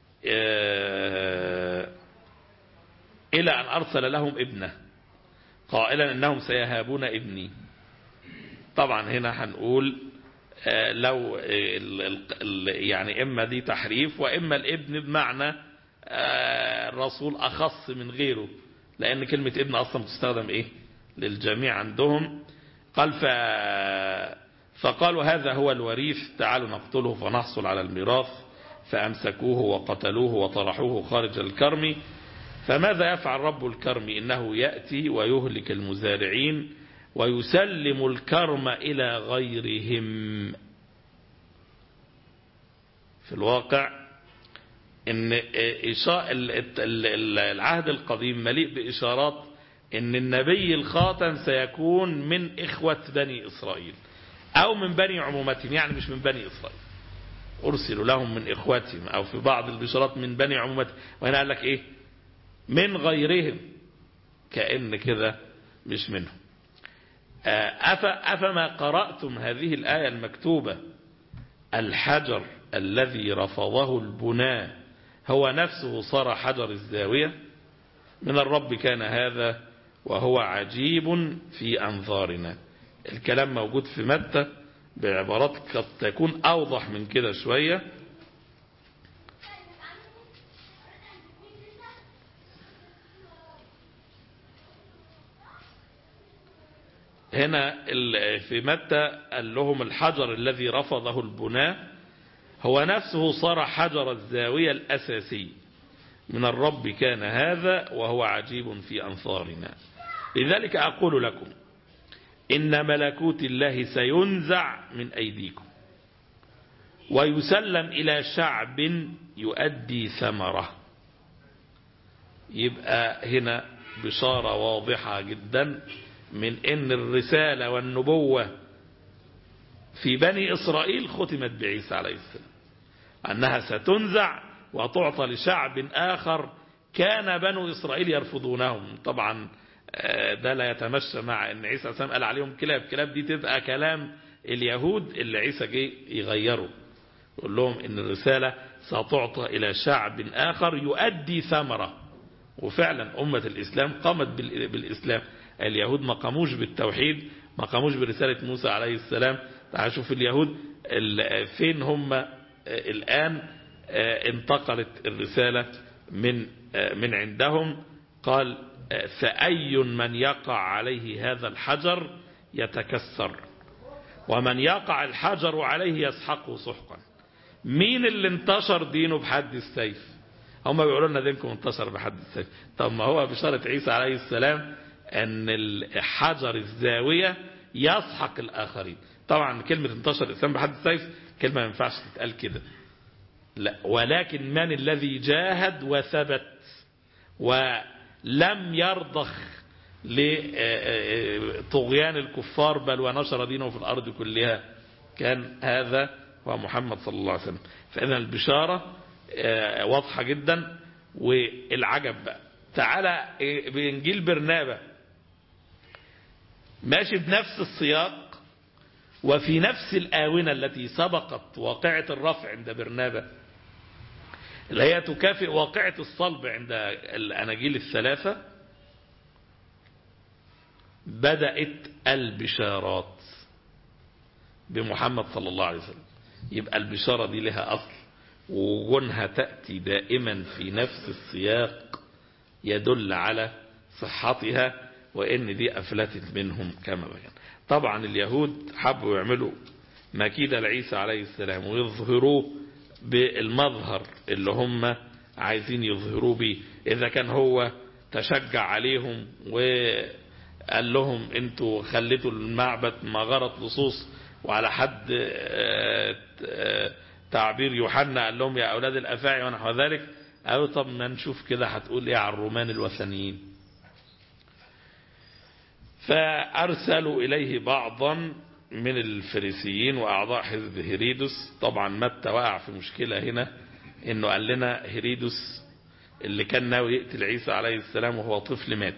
إلى أن أرسل لهم ابنه قائلا إنهم سيهابون ابني. طبعا هنا هنقول لو يعني إما دي تحريف وإما الابن بمعنى الرسول أخص من غيره، لأن كلمة ابن أصلا تستخدم إيه للجميع عندهم. قال فقالوا هذا هو الوريث، تعالوا نقتله فنحصل على الميراث، فأمسكوه وقتلوه وطرحوه خارج الكرم. فماذا يفعل رب الكرم؟ إنه يأتي ويهلك المزارعين ويسلم الكرم إلى غيرهم. في الواقع إن العهد القديم مليء بإشارات إن النبي الخاتم سيكون من إخوة بني إسرائيل أو من بني عمومتهم، يعني مش من بني إسرائيل، أرسلوا لهم من إخوتهم، أو في بعض البشارات من بني عمومتهم، وهنا قال لك إيه من غيرهم، كأن كده مش منهم. أفما قرأتم هذه الآية المكتوبة الحجر الذي رفضه البناء هو نفسه صار حجر الزاوية، من الرب كان هذا وهو عجيب في أنظارنا. الكلام موجود في متى بعبارات قد تكون أوضح من كده شوية. هنا في متى قال لهم الحجر الذي رفضه البناء هو نفسه صار حجر الزاوية الأساسي، من الرب كان هذا وهو عجيب في أنظارنا. لذلك أقول لكم إن ملكوت الله سينزع من أيديكم ويسلم إلى شعب يؤدي ثمره. يبقى هنا بشارة واضحة جدا من إن الرسالة والنبوة في بني إسرائيل ختمت بعيسى عليه السلام، أنها ستنزع وتعطى لشعب آخر كان بنو إسرائيل يرفضونهم. طبعا ده لا يتمشى مع أن عيسى عليه السلام قال عليهم كلاب دي تبقى كلام اليهود اللي عيسى جه يغيره، يقول لهم إن الرسالة ستعطى إلى شعب آخر يؤدي ثمرة. وفعلا أمة الإسلام قامت بالإسلام. اليهود ما قاموش بالتوحيد، ما قاموش برسالة موسى عليه السلام. تعالوا شوف اليهود فين هم الآن. انتقلت الرسالة من عندهم. قال فأي من يقع عليه هذا الحجر يتكسر ومن يقع الحجر عليه يسحقه سحقا. مين اللي انتشر دينه بحد السيف؟ هم بيقولوا لنا دينكم انتشر بحد السيف. طب ما هو بشارة عيسى عليه السلام ان الحجر الزاوية يسحق الآخرين. طبعا كلمة انتشر الإسلام بحد السيف كلمة ما ينفعش تتقال كده، لا، ولكن من الذي جاهد وثبت ولم يرضخ لطغيان الكفار بل ونشر دينه في الأرض كلها، كان هذا هو محمد صلى الله عليه وسلم. فإذا البشارة واضحة جدا. والعجب بقى تعالى بإنجيل برنابا ماشي بنفس السياق وفي نفس الآونة التي سبقت واقعة الرفع عند برنابا، اللي هي تكافئ واقعة الصلب عند الأناجيل الثلاثة، بدأت البشارات بمحمد صلى الله عليه وسلم. يبقى البشارة دي لها أصل، وجونها تأتي دائما في نفس السياق يدل على صحتها، وإن دي أفلتت منهم كما بيان. طبعا اليهود حبوا يعملوا مكيدة لعيسى عليه السلام ويظهروه بالمظهر اللي هم عايزين يظهروه به. إذا كان هو تشجع عليهم وقال لهم انتوا خليتوا المعبد مغارة لصوص، وعلى حد تعبير يوحنا قال لهم يا أولاد الأفاعي ونحو ذلك، قالوا طب ما نشوف كده هتقول ايه على الرومان الوثنيين. فأرسلوا إليه بعضا من الفريسيين وأعضاء حزب هيرودس. طبعا متى وقع في مشكلة هنا، انه قال لنا هيرودس اللي كان ناوي يقتل عيسى عليه السلام وهو طفل مات،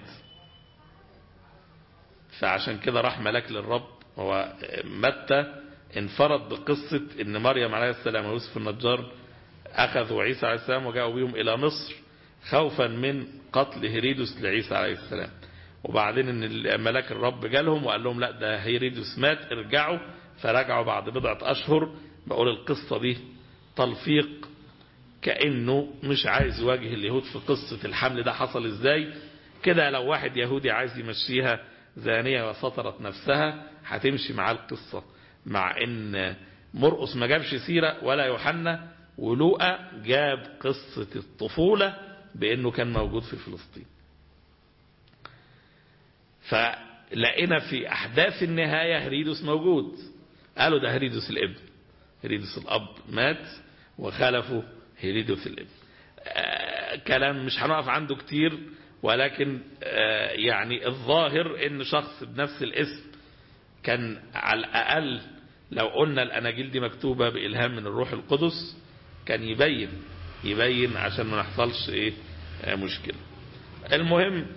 فعشان كده راح ملاك للرب. هو متى انفرد بقصة ان مريم عليه السلام ويوسف النجار اخذوا عيسى عليه السلام وجاءوا بهم الى مصر خوفا من قتل هيرودس لعيسى عليه السلام، وبعدين ان ملاك الرب جالهم وقال لهم لا ده هيرودس مات ارجعوا، فرجعوا بعد بضعة اشهر. بقول القصة دي تلفيق كأنه مش عايز يواجه اليهود في قصة الحمل ده حصل ازاي كده. لو واحد يهودي عايز يمشيها زانية وسطرت نفسها هتمشي مع القصة، مع ان مرقس ما جابش سيرة ولا يوحنا، ولوقا جاب قصة الطفولة بانه كان موجود في فلسطين. فلقينا في احداث النهاية هيرودس موجود، قالوا ده هيرودس الابن، هيرودس الاب مات وخلفه هيرودس الابن. كلام مش هنقف عنده كتير، ولكن يعني الظاهر ان شخص بنفس الاسم كان على الاقل لو قلنا الاناجيل دي مكتوبة بإلهام من الروح القدس كان يبين عشان ما نحصلش مشكلة. المهم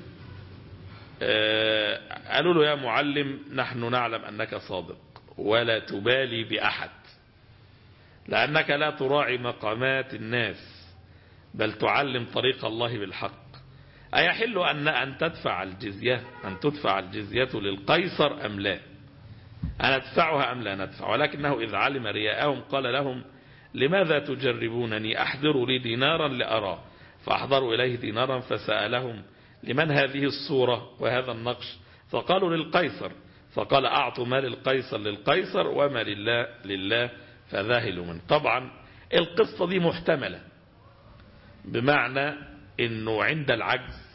قالوا له يا معلم نحن نعلم أنك صادق ولا تبالي بأحد، لأنك لا تراعي مقامات الناس بل تعلم طريق الله بالحق. أيحل أن تدفع الجزية للقيصر أم لا؟ أن ندفعها أم لا ندفع؟ ولكنه إذ علم رياءهم قال لهم لماذا تجربونني؟ أحضروا لي دينارا لأراه. فأحضروا إليه دينارا فسألهم لمن هذه الصورة وهذا النقش؟ فقالوا للقيصر. فقال أعطوا ما للقيصر للقيصر وما لله لله، فذاهلوا منه. طبعا القصة دي محتملة، بمعنى انه عند العجز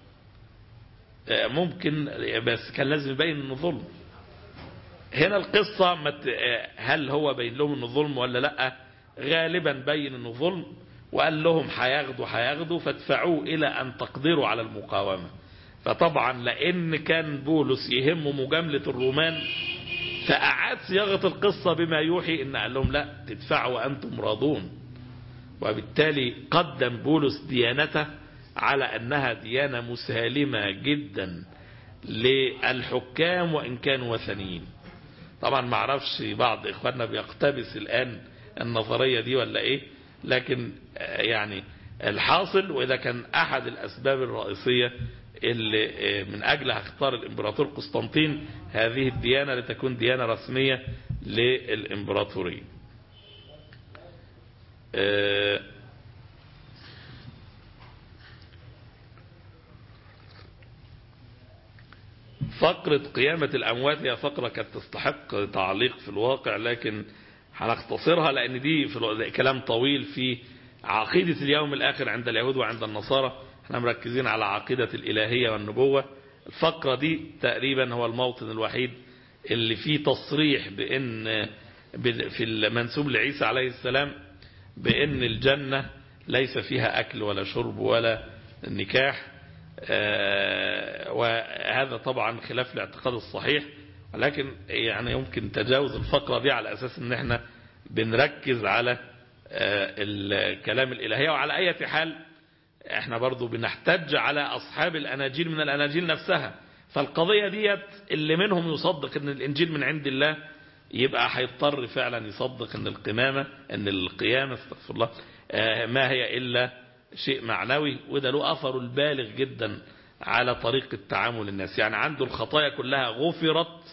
ممكن، بس كان لازم يبين انه ظلم. هنا القصة هل هو بين لهم انه ظلم ولا لا؟ غالبا بين انه ظلم، وقال لهم هياخدوا فادفعوه الى ان تقدروا على المقاومة. فطبعا لان كان بولس يهمه مجاملة الرومان، فأعاد صياغة القصة بما يوحي ان قال لهم لا تدفعوا وانتم راضون. وبالتالي قدم بولس ديانته على أنها ديانة مسالمة جدا للحكام وإن كانوا وثنيين. طبعا ما اعرفش بعض إخواننا بيقتبس الآن النظرية دي ولا إيه، لكن يعني الحاصل، وإذا كان أحد الأسباب الرئيسية اللي من أجلها اختار الإمبراطور قسطنطين هذه الديانة لتكون ديانة رسمية للإمبراطورية. فقرة قيامة الأموات هي فقرة كانت تستحق تعليق في الواقع، لكن هنختصرها لأن دي في كلام طويل في عقيدة اليوم الآخر عند اليهود وعند النصارى. احنا مركزين على عقيدة الإلهية والنبوة. الفقرة دي تقريبا هو الموطن الوحيد اللي فيه تصريح بأن في المنسوب لعيسى عليه السلام بأن الجنة ليس فيها أكل ولا شرب ولا نكاح، وهذا طبعا خلاف الاعتقاد الصحيح، ولكن يعني يمكن تجاوز الفقرة دي على أساس ان احنا بنركز على الكلام الإلهي. وعلى أي حال احنا برضو بنحتج على أصحاب الأناجيل من الأناجيل نفسها. فالقضية ديت اللي منهم يصدق ان الإنجيل من عند الله يبقى هيضطر فعلا يصدق ان القيامة استغفر الله ما هي إلا شيء معنوي، وده له أثر البالغ جدا على طريقة تعامل الناس. يعني عنده الخطايا كلها غفرت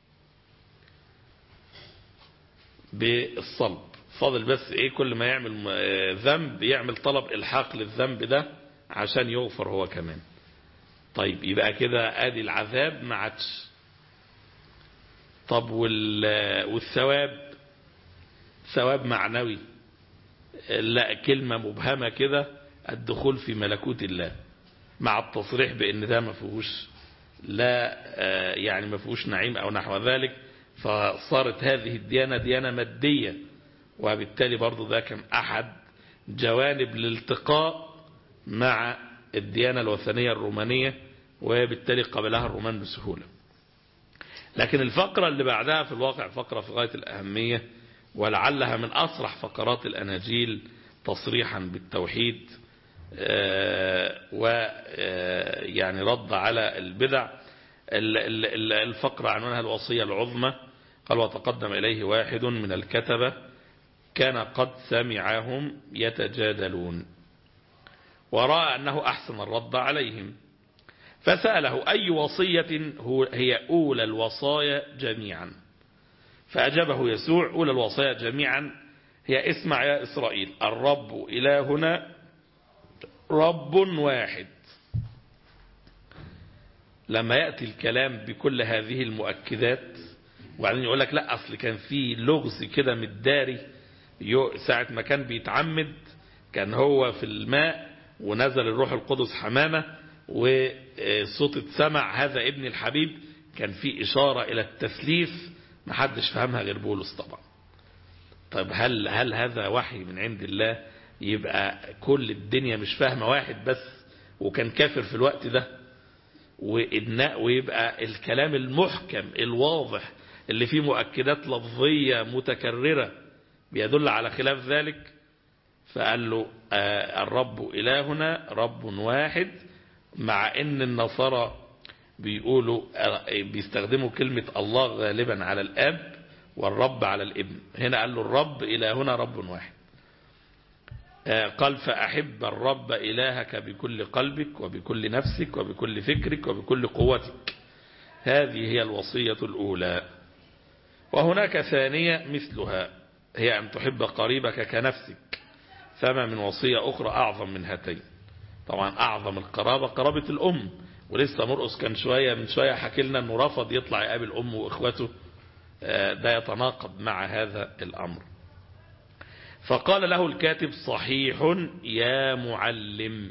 بالصلب، فاضل بس كل ما يعمل ذنب يعمل طلب الحاق للذنب ده عشان يغفر هو كمان. طيب يبقى كده ادي العذاب ما عادش. طب والثواب ثواب معنوي، لا كلمة مبهمة كده، الدخول في ملكوت الله، مع التصريح بان ده ما فيهوش لا يعني ما فيهوش نعيم او نحو ذلك. فصارت هذه الديانة ديانة مادية، وبالتالي برضو ده كان احد جوانب الالتقاء مع الديانة الوثنية الرومانية، وبالتالي قبلها الرومان بسهولة. لكن الفقرة اللي بعدها في الواقع فقرة في غاية الأهمية، ولعلها من أصرح فقرات الأناجيل تصريحا بالتوحيد ويعني رد على البدع. الفقرة عنوانها الوصية العظمى. قال وتقدم إليه واحد من الكتبة كان قد سمعهم يتجادلون ورأى أنه أحسن الرد عليهم، فسأله أي وصية هي أولى الوصايا جميعا؟ فأجابه يسوع أولى الوصايا جميعا هي اسمع يا إسرائيل الرب إلهنا رب واحد. لما يأتي الكلام بكل هذه المؤكدات وبعدين يقول لك لا أصل كان في لغز كده متداري ساعة ما كان بيتعمد كان هو في الماء ونزل الروح القدس حمامة وصوت اتسمع هذا ابن الحبيب، كان في إشارة إلى التثليث محدش فهمها غير بولس طبعا. طيب هل هذا وحي من عند الله يبقى كل الدنيا مش فاهمة واحد بس وكان كافر في الوقت ده، ويبقى الكلام المحكم الواضح اللي فيه مؤكدات لفظية متكررة بيدل على خلاف ذلك؟ فقال له الرب إلهنا رب واحد، مع ان النصارى بيقولوا بيستخدموا كلمة الله غالبا على الاب والرب على الابن. هنا قال له الرب إلهنا رب واحد. قال فأحب الرب إلهك بكل قلبك وبكل نفسك وبكل فكرك وبكل قوتك، هذه هي الوصية الأولى. وهناك ثانية مثلها هي أن تحب قريبك كنفسك، فما من وصية أخرى أعظم من هاتين. طبعا أعظم القرابة قرابة الأم، ولسه مرقس كان من شوية حكي لنا أنه رفض يطلع يقابل أمه وإخوته، ده يتناقض مع هذا الأمر. فقال له الكاتب صحيح يا معلم،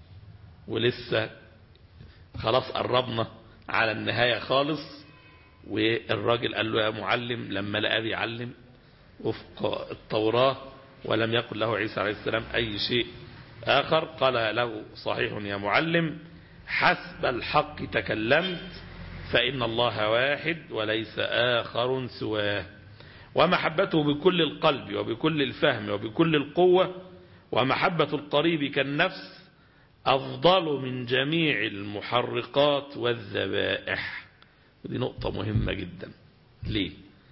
ولسه خلاص قربنا على النهاية خالص، والراجل قال له يا معلم لما لقى بيعلم وفق التوراة ولم يقل له عيسى عليه السلام أي شيء آخر. قال له صحيح يا معلم حسب الحق تكلمت، فإن الله واحد وليس آخر سواه، ومحبته بكل القلب وبكل الفهم وبكل القوة، ومحبة القريب كالنفس أفضل من جميع المحرقات والذبائح. ودي نقطة مهمة جدا. ليه؟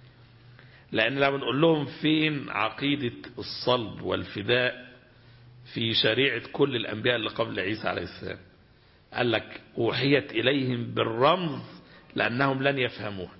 لأن لما نقول لهم فين عقيدة الصلب والفداء في شريعة كل الأنبياء اللي قبل عيسى عليه السلام، قال لك أوحيت إليهم بالرمز لأنهم لن يفهموها.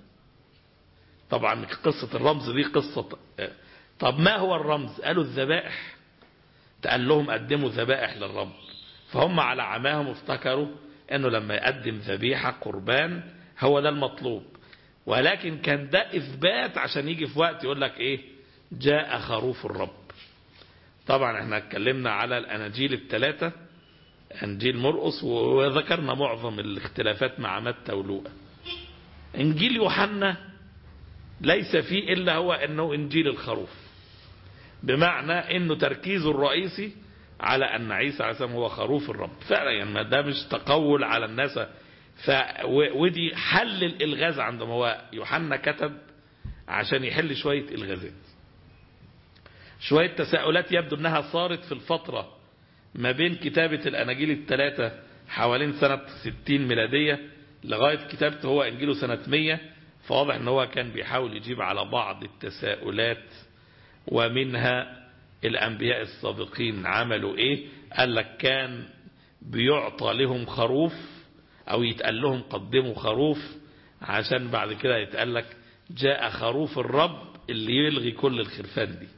طبعا قصة الرمز دي قصة. طب ما هو الرمز؟ قالوا الذبائح. قال لهم قدموا ذبائح للرب، فهم على عماهم افتكروا أنه لما يقدم ذبيحة قربان هو ده المطلوب، ولكن كان ده إثبات عشان يجي في وقت يقول لك إيه جاء خروف الرب. طبعا احنا اتكلمنا على الأناجيل الثلاثة، انجيل مرقس، وذكرنا معظم الاختلافات مع متى ولوقا. انجيل يوحنا ليس فيه الا هو انه انجيل الخروف، بمعنى انه تركيزه الرئيسي على ان عيسى عليه السلام هو خروف الرب فعلا. يعني ما ده مش تقول على الناس. ودي حل الالغاز عندما هو يوحنا كتب عشان يحل شوية الغازات، شوية تساؤلات يبدو انها صارت في الفترة ما بين كتابة الأناجيل الثلاثة حوالين سنة 60 ميلادية لغاية كتابته هو إنجيله سنة 100. فواضح أنه هو كان بيحاول يجيب على بعض التساؤلات، ومنها الأنبياء السابقين عملوا إيه. قال لك كان بيعطى لهم خروف أو يتقال لهم قدموا خروف، عشان بعد كده يتقال لك جاء خروف الرب اللي يلغي كل الخرفان دي.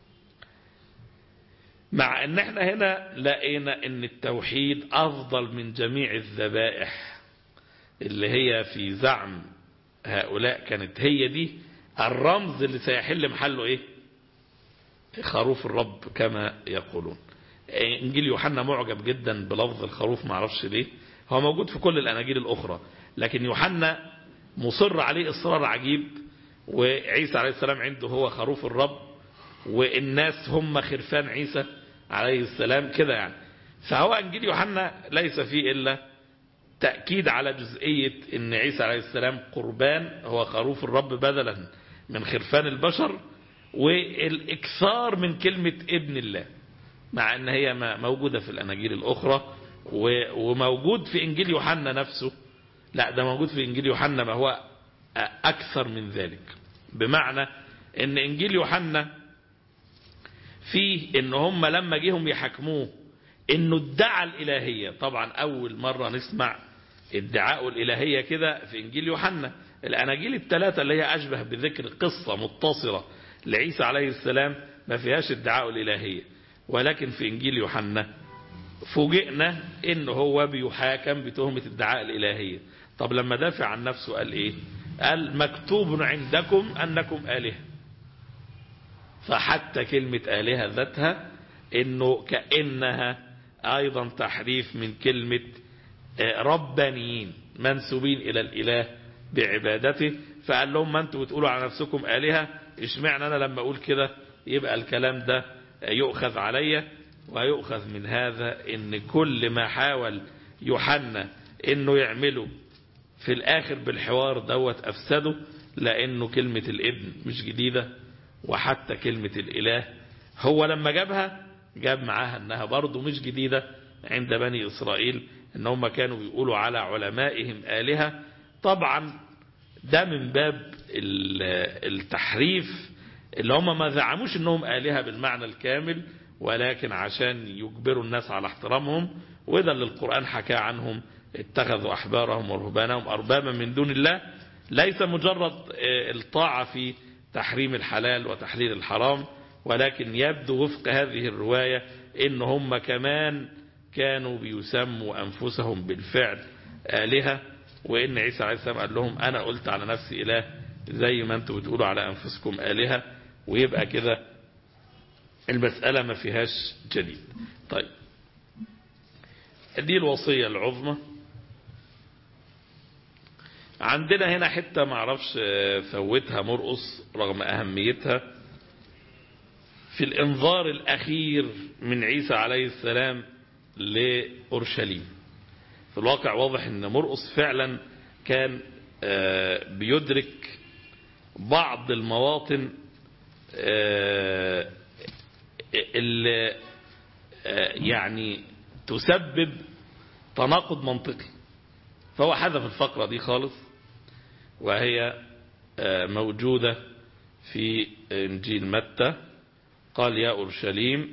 مع ان احنا هنا لقينا ان التوحيد افضل من جميع الذبائح اللي هي في زعم هؤلاء كانت هي دي الرمز اللي سيحل محله ايه خروف الرب كما يقولون. انجيل يوحنا معجب جدا بلفظ الخروف، معرفش ليه، هو موجود في كل الاناجيل الاخرى لكن يوحنا مصر عليه اصرار عجيب. وعيسى عليه السلام عنده هو خروف الرب، والناس هم خرفان عيسى عليه السلام كده يعني. فهو انجيل يوحنا ليس فيه الا تأكيد على جزئية ان عيسى عليه السلام قربان، هو خروف الرب بدلا من خرفان البشر، والاكثار من كلمة ابن الله. مع ان هي موجودة في الاناجيل الاخرى وموجود في انجيل يوحنا نفسه. لا، ده موجود في انجيل يوحنا ما هو اكثر من ذلك، بمعنى ان انجيل يوحنا فيه ان هم لما جيهم يحكموه انه ادعى الالهية. طبعا اول مرة نسمع ادعاء الالهية كده في انجيل يوحنا. الاناجيل الثلاثة اللي هي اشبه بذكر قصة متصلة لعيسى عليه السلام ما فيهاش ادعاء الالهية، ولكن في انجيل يوحنا فوجئنا انه هو بيحاكم بتهمة ادعاء الالهية. طب لما دافع عن نفسه قال ايه؟ قال مكتوب عندكم انكم آلهة. فحتى كلمة آلهة ذاتها انه كأنها ايضا تحريف من كلمة ربانيين منسوبين الى الاله بعبادته. فقال لهم ما انتوا بتقولوا على نفسكم آلهة، اشمعنى انا لما اقول كده يبقى الكلام ده يؤخذ عليا؟ ويؤخذ من هذا ان كل ما حاول يوحنا انه يعمله في الاخر بالحوار دوت افسده، لانه كلمة الابن مش جديدة، وحتى كلمة الاله هو لما جابها جاب معاها انها برضو مش جديدة عند بني اسرائيل، ان هم كانوا بيقولوا على علمائهم آلهة. طبعا ده من باب التحريف، اللي هم ما زعموش انهم آلهة بالمعنى الكامل، ولكن عشان يجبروا الناس على احترامهم. وده اللي القرآن حكى عنهم: اتخذوا أحبارهم ورهبانهم أربابا من دون الله. ليس مجرد الطاعة في تحريم الحلال وتحليل الحرام، ولكن يبدو وفق هذه الرواية إن هم كمان كانوا بيسموا أنفسهم بالفعل آلهة، وإن عيسى عليه السلام قال لهم أنا قلت على نفسي إله زي ما أنتم بتقولوا على أنفسكم آلهة. ويبقى كده المسألة ما فيهاش جديد. طيب، دي الوصية العظمى. عندنا هنا حتة معرفش فوتها مرقس رغم أهميتها، في الإنذار الأخير من عيسى عليه السلام لأورشليم. في الواقع واضح أن مرقس فعلا كان بيدرك بعض المواطن اللي يعني تسبب تناقض منطقي، فهو حذف الفقرة دي خالص، وهي موجودة في إنجيل متى. قال يا أورشليم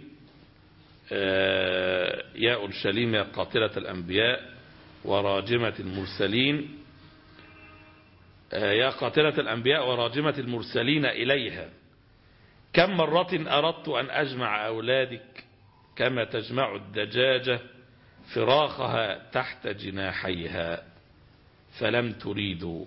يا أورشليم يا قاتلة الأنبياء وراجمة المرسلين، يا قاتلة الأنبياء وراجمة المرسلين إليها، كم مرة أردت أن أجمع أولادك كما تجمع الدجاجة فراخها تحت جناحيها فلم تريدوا.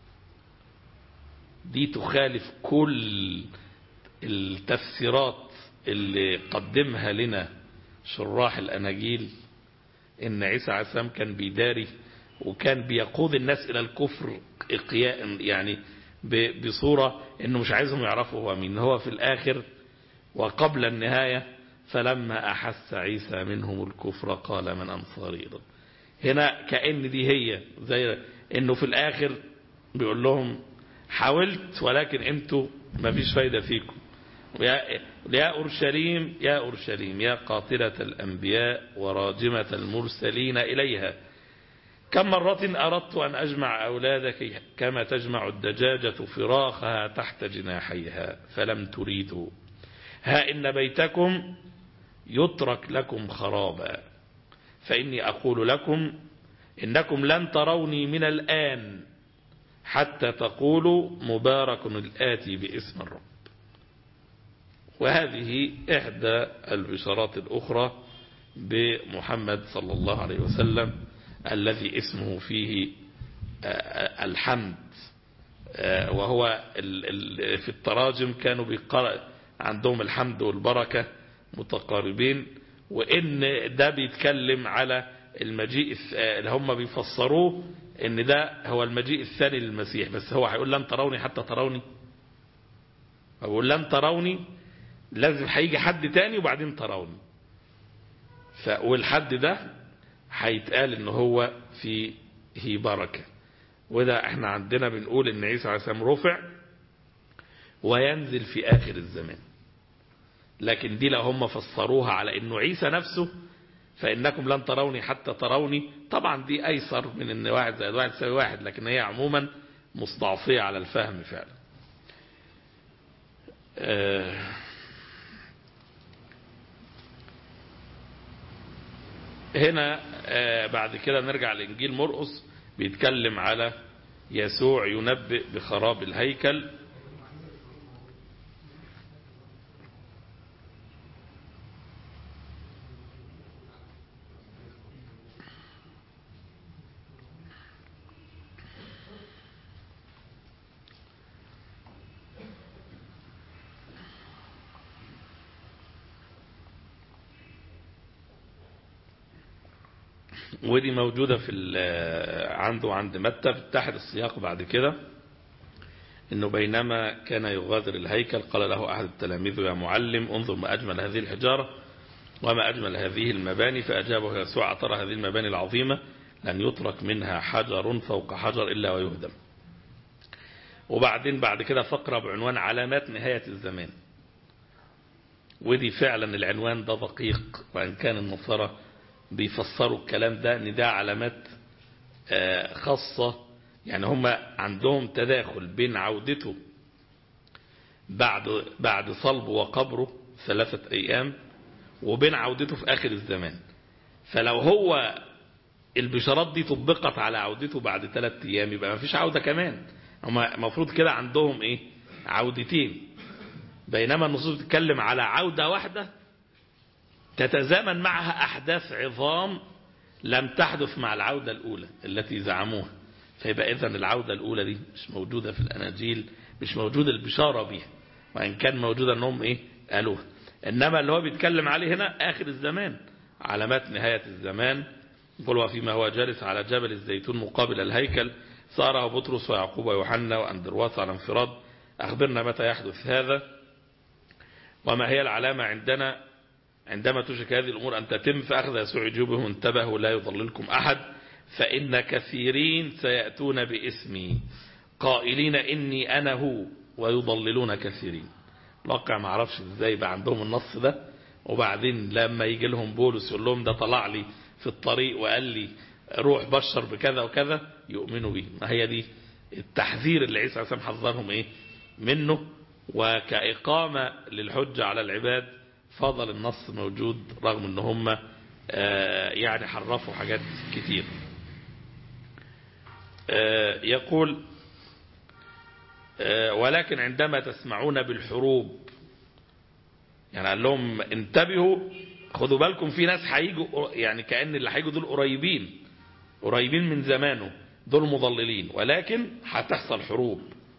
دي تخالف كل التفسيرات اللي قدمها لنا شراح الأناجيل، إن عيسى عليه السلام كان بيداري وكان بيقود الناس إلى الكفر إقياء، يعني بصورة إنه مش عايزهم يعرفوا هو مين. هو في الآخر وقبل النهاية فلما أحس عيسى منهم الكفر قال من أنصاري. هنا كأن دي هي زي إنه في الآخر بيقول لهم حاولت ولكن أنتوا ما فيش فايدة فيكم. يا أورشليم يا أورشليم يا قاتلة الأنبياء وراجمة المرسلين إليها، كم مرة أردت أن أجمع أولادك كما تجمع الدجاجة فراخها تحت جناحيها فلم تريدوا، ها إن بيتكم يترك لكم خرابا، فإني أقول لكم إنكم لن تروني من الآن حتى تقولوا مبارك الآتي باسم الرب. وهذه إحدى البشارات الأخرى بمحمد صلى الله عليه وسلم الذي اسمه فيه الحمد، وهو في التراجم كانوا عندهم الحمد والبركة متقاربين، وإن ده بيتكلم على المجيء اللي هم بيفسروه إن ده هو المجيء الثاني للمسيح. بس هو هيقول لن تروني حتى تروني، أقول لن تروني لازم هيجي حد تاني وبعدين تروني، والحد ده هيتقال إن هو فيه بركة. وده احنا عندنا بنقول إن عيسى عليه السلام رفع وينزل في آخر الزمان. لكن دي لو هم فسروها على انه عيسى نفسه، فإنكم لن تروني حتى تروني، طبعا دي أيسر من ان 1 زائد 1 يساوي 1، لكن هي عموما مستعصية على الفهم فعلا. هنا بعد كده نرجع لإنجيل مرقس، بيتكلم على يسوع ينبئ بخراب الهيكل. ودي موجودة في عنده عند متى، بتحت السياق بعد كده، انه بينما كان يغادر الهيكل قال له احد التلاميذ يا معلم انظر ما اجمل هذه الحجارة وما اجمل هذه المباني، فاجابه يسوع ترى هذه المباني العظيمة لن يترك منها حجر فوق حجر الا ويهدم. وبعدين بعد كده فقرة بعنوان علامات نهاية الزمان، ودي فعلا العنوان ده دقيق، وان كان النصارى بيفسروا الكلام ده ان ده علامات خاصة، يعني هم عندهم تداخل بين عودته بعد صلبه وقبره 3 أيام وبين عودته في آخر الزمان. فلو هو البشارات دي طبقت على عودته بعد 3 أيام يبقى ما فيش عودة كمان. هم المفروض كده عندهم ايه؟ عودتين، بينما النصوص بتتكلم على عودة واحدة تتزامن معها أحداث عظام لم تحدث مع العودة الأولى التي زعموها. فيبقى إذن العودة الأولى دي مش موجودة في الأناجيل، مش موجودة البشارة بيها، وإن كان موجودة أنهم إيه قالوها. إنما اللي هو بيتكلم عليه هنا آخر الزمان، علامات نهاية الزمان. يقول وفيما هو جالس على جبل الزيتون مقابل الهيكل ساره بطرس ويعقوب ويوحنا وأندرواس على انفراد أخبرنا متى يحدث هذا وما هي العلامة عندما تشرك هذه الأمور أن تتم. فأخذ يسوع يجيبهم انتبهوا لا يضللكم أحد فإن كثيرين سيأتون باسمي قائلين إني أنا هو ويضللون كثيرين. الواقع ما عرفش ازاي بقى عندهم النص ده، وبعدين لما يجي لهم بولس يقول لهم ده طلع لي في الطريق وقال لي روح بشر بكذا وكذا يؤمنوا به. ما هي دي التحذير اللي عيسى عليه السلام حذرهم ايه منه، وكإقامة للحجة على العباد فضل النص موجود رغم ان هم يعني حرفوا حاجات كتير. يقول ولكن عندما تسمعون بالحروب، يعني قال لهم انتبهوا خدوا بالكم في ناس هيجوا، يعني كأن اللي هيجوا دول قريبين من زمانه، دول مضللين، ولكن هتحصل حروب.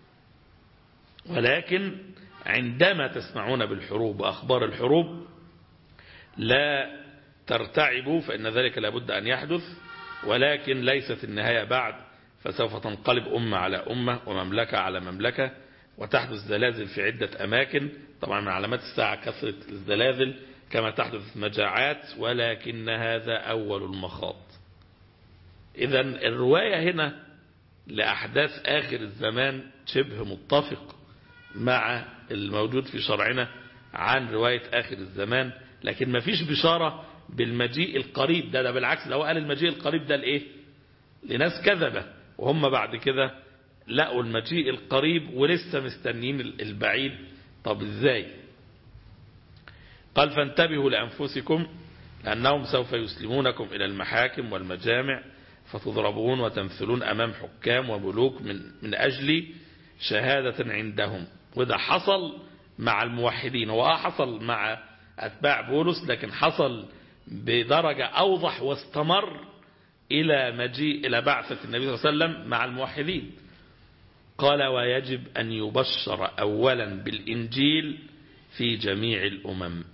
ولكن عندما تسمعون بالحروب وأخبار الحروب لا ترتعبوا فإن ذلك لابد أن يحدث، ولكن ليست النهاية بعد، فسوف تنقلب أمة على أمة ومملكة على مملكة وتحدث زلازل في عدة أماكن. طبعا من علامات الساعة كثرة الزلازل كما تحدث مجاعات، ولكن هذا أول المخاض. إذن الرواية هنا لأحداث آخر الزمان شبه متفق مع الموجود في شرعنا عن رواية آخر الزمان، لكن ما فيش بشارة بالمجيء القريب ده بالعكس، لو قال المجيء القريب ده لإيه؟ لناس كذبة، وهم بعد كده لقوا المجيء القريب ولسه مستنين البعيد. طب ازاي؟ قال فانتبهوا لأنفسكم لأنهم سوف يسلمونكم إلى المحاكم والمجامع فتضربون وتمثلون أمام حكام وملوك من أجل شهادة عندهم. وده حصل مع الموحدين، هو حصل مع أتباع بولس، لكن حصل بدرجة أوضح واستمر إلى بعثة النبي صلى الله عليه وسلم مع الموحدين. قال ويجب أن يبشر أولا بالإنجيل في جميع الأمم.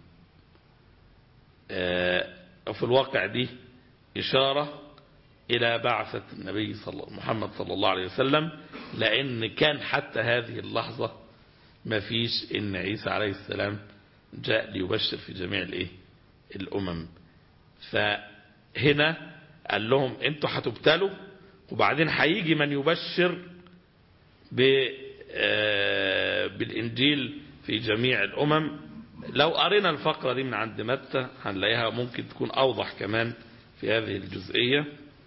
وفي الواقع دي إشارة إلى بعثة النبي محمد صلى الله عليه وسلم، لأن كان حتى هذه اللحظة ما فيش إن عيسى عليه السلام جاء ليبشر في جميع الأمم. فهنا قال لهم انتوا هتبتلوا، وبعدين هيجي من يبشر بالإنجيل في جميع الأمم. لو قرينا الفقرة دي من عند متى هنلاقيها ممكن تكون أوضح كمان في هذه الجزئية.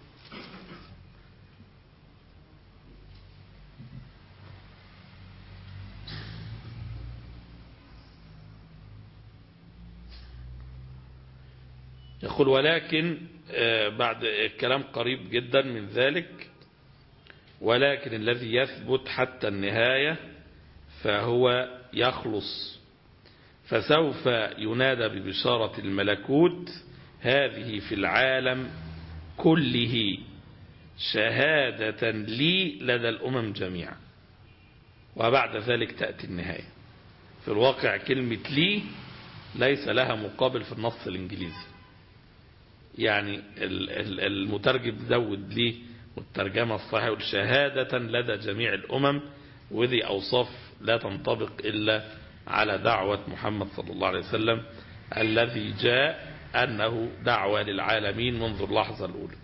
يقول ولكن بعد الكلام قريب جدا من ذلك، ولكن الذي يثبت حتى النهاية فهو يخلص، فسوف ينادى ببشارة الملكوت هذه في العالم كله شهادة لي لدى الأمم جميعا، وبعد ذلك تأتي النهاية. في الواقع كلمة لي ليس لها مقابل في النص الإنجليزي، يعني المترجم زود لي والترجمة الصحيحة يقول شهادة لدى جميع الأمم، وذي أوصاف لا تنطبق إلا على دعوة محمد صلى الله عليه وسلم الذي جاء أنه دعوة للعالمين منذ اللحظة الأولى.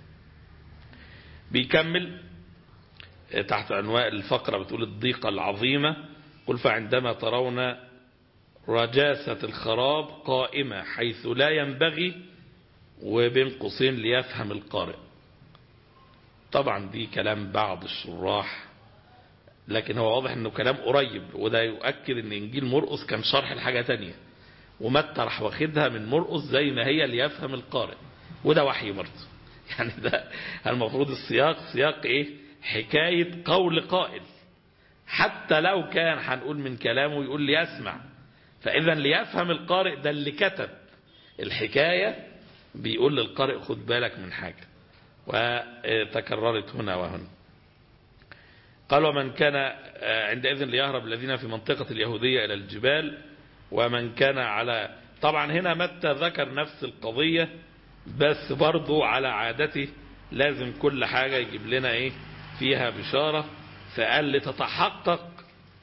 بيكمل تحت عنوان الفقرة بتقول الضيقة العظيمة، قل فعندما ترون رجاسة الخراب قائمة حيث لا ينبغي، وبين قوسين ليفهم القارئ. طبعا دي كلام بعض الشراح، لكن هو واضح انه كلام قريب، وده يؤكد ان انجيل مرقس كان شرح لحاجة تانية، ومتى راح واخدها من مرقس زي ما هي ليفهم القارئ، وده وحي برضه. يعني ده المفروض السياق سياق ايه؟ حكاية قول قائل، حتى لو كان هنقول من كلامه يقول ليسمع، فاذا ليفهم القارئ ده اللي كتب الحكاية بيقول للقارئ خد بالك من حاجة، وتكررت هنا وهنا. قال ومن كان عندئذ ليهرب الذين في منطقة اليهودية إلى الجبال، ومن كان على، طبعا هنا متى ذكر نفس القضية بس برضو على عادته لازم كل حاجة يجيب لنا ايه فيها بشارة، فقال لتتحقق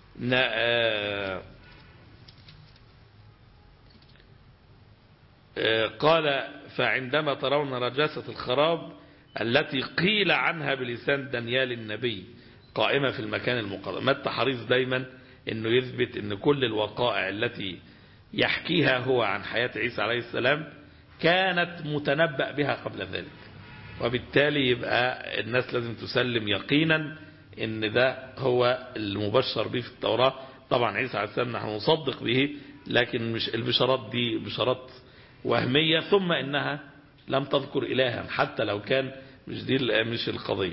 قال فعندما ترون رجاسة الخراب التي قيل عنها بلسان دانيال النبي قائمة في المكان المقدس. متى حريص دايما انه يثبت ان كل الوقائع التي يحكيها هو عن حياة عيسى عليه السلام كانت متنبأ بها قبل ذلك، وبالتالي يبقى الناس لازم تسلم يقينا ان ده هو المبشر به في التوراة. طبعا عيسى عليه السلام نحن نصدق به، لكن مش البشارات دي بشارات وهمية، ثم انها لم تذكر الها حتى لو كان مش القضية.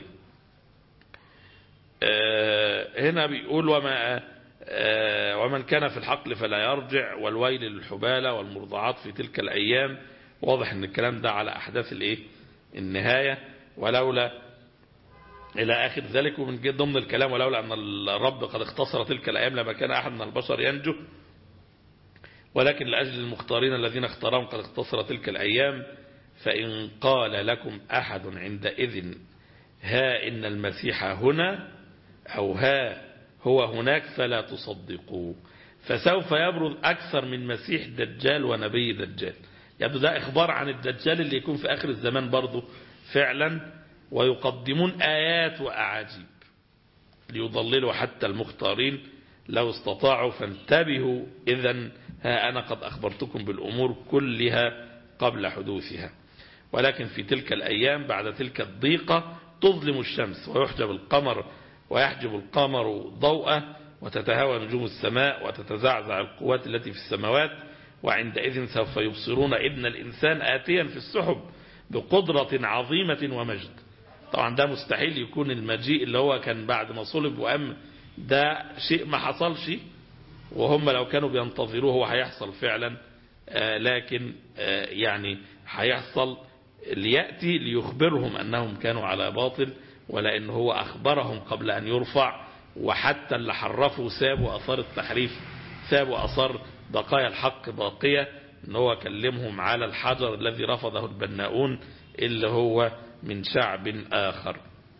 هنا بيقول ومن كان في الحقل فلا يرجع، والويل للحبالة والمرضعات في تلك الأيام. واضح ان الكلام ده على أحداث الايه النهاية، ولولا إلى آخر ذلك. ومن ضمن الكلام ولولا أن الرب قد اختصر تلك الأيام لما كان أحد من البشر ينجو، ولكن لأجل المختارين الذين اختارهم قد اختصر تلك الأيام. فإن قال لكم أحد عندئذ ها إن المسيح هنا أو ها هو هناك فلا تصدقوا، فسوف يبرز أكثر من مسيح دجال ونبي دجال. يبدو ده إخبار عن الدجال اللي يكون في آخر الزمان برضه فعلا، ويقدمون آيات وأعاجيب ليضللوا حتى المختارين لو استطاعوا، فانتبهوا إذن ها أنا قد أخبرتكم بالأمور كلها قبل حدوثها. ولكن في تلك الأيام بعد تلك الضيقة تظلم الشمس ويحجب القمر ضوءه، وتتهاوى نجوم السماء وتتزعزع القوات التي في السماوات، وعندئذ سوف يبصرون ابن الإنسان آتيا في السحب بقدرة عظيمة ومجد. طبعا ده مستحيل يكون المجيء اللي هو كان بعد ما صلب وأم، ده شيء ما حصلش، وهم لو كانوا بينتظروه هو هيحصل فعلا، لكن يعني هيحصل ليأتي ليخبرهم أنهم كانوا على باطل، ولأن هو أخبرهم قبل أن يرفع، وحتى اللي حرفوا سابوا أثار التحريف، سابوا أثار بقايا الحق باقية، أنه هو كلمهم على الحجر الذي رفضه البناؤون اللي هو من شعب آخر.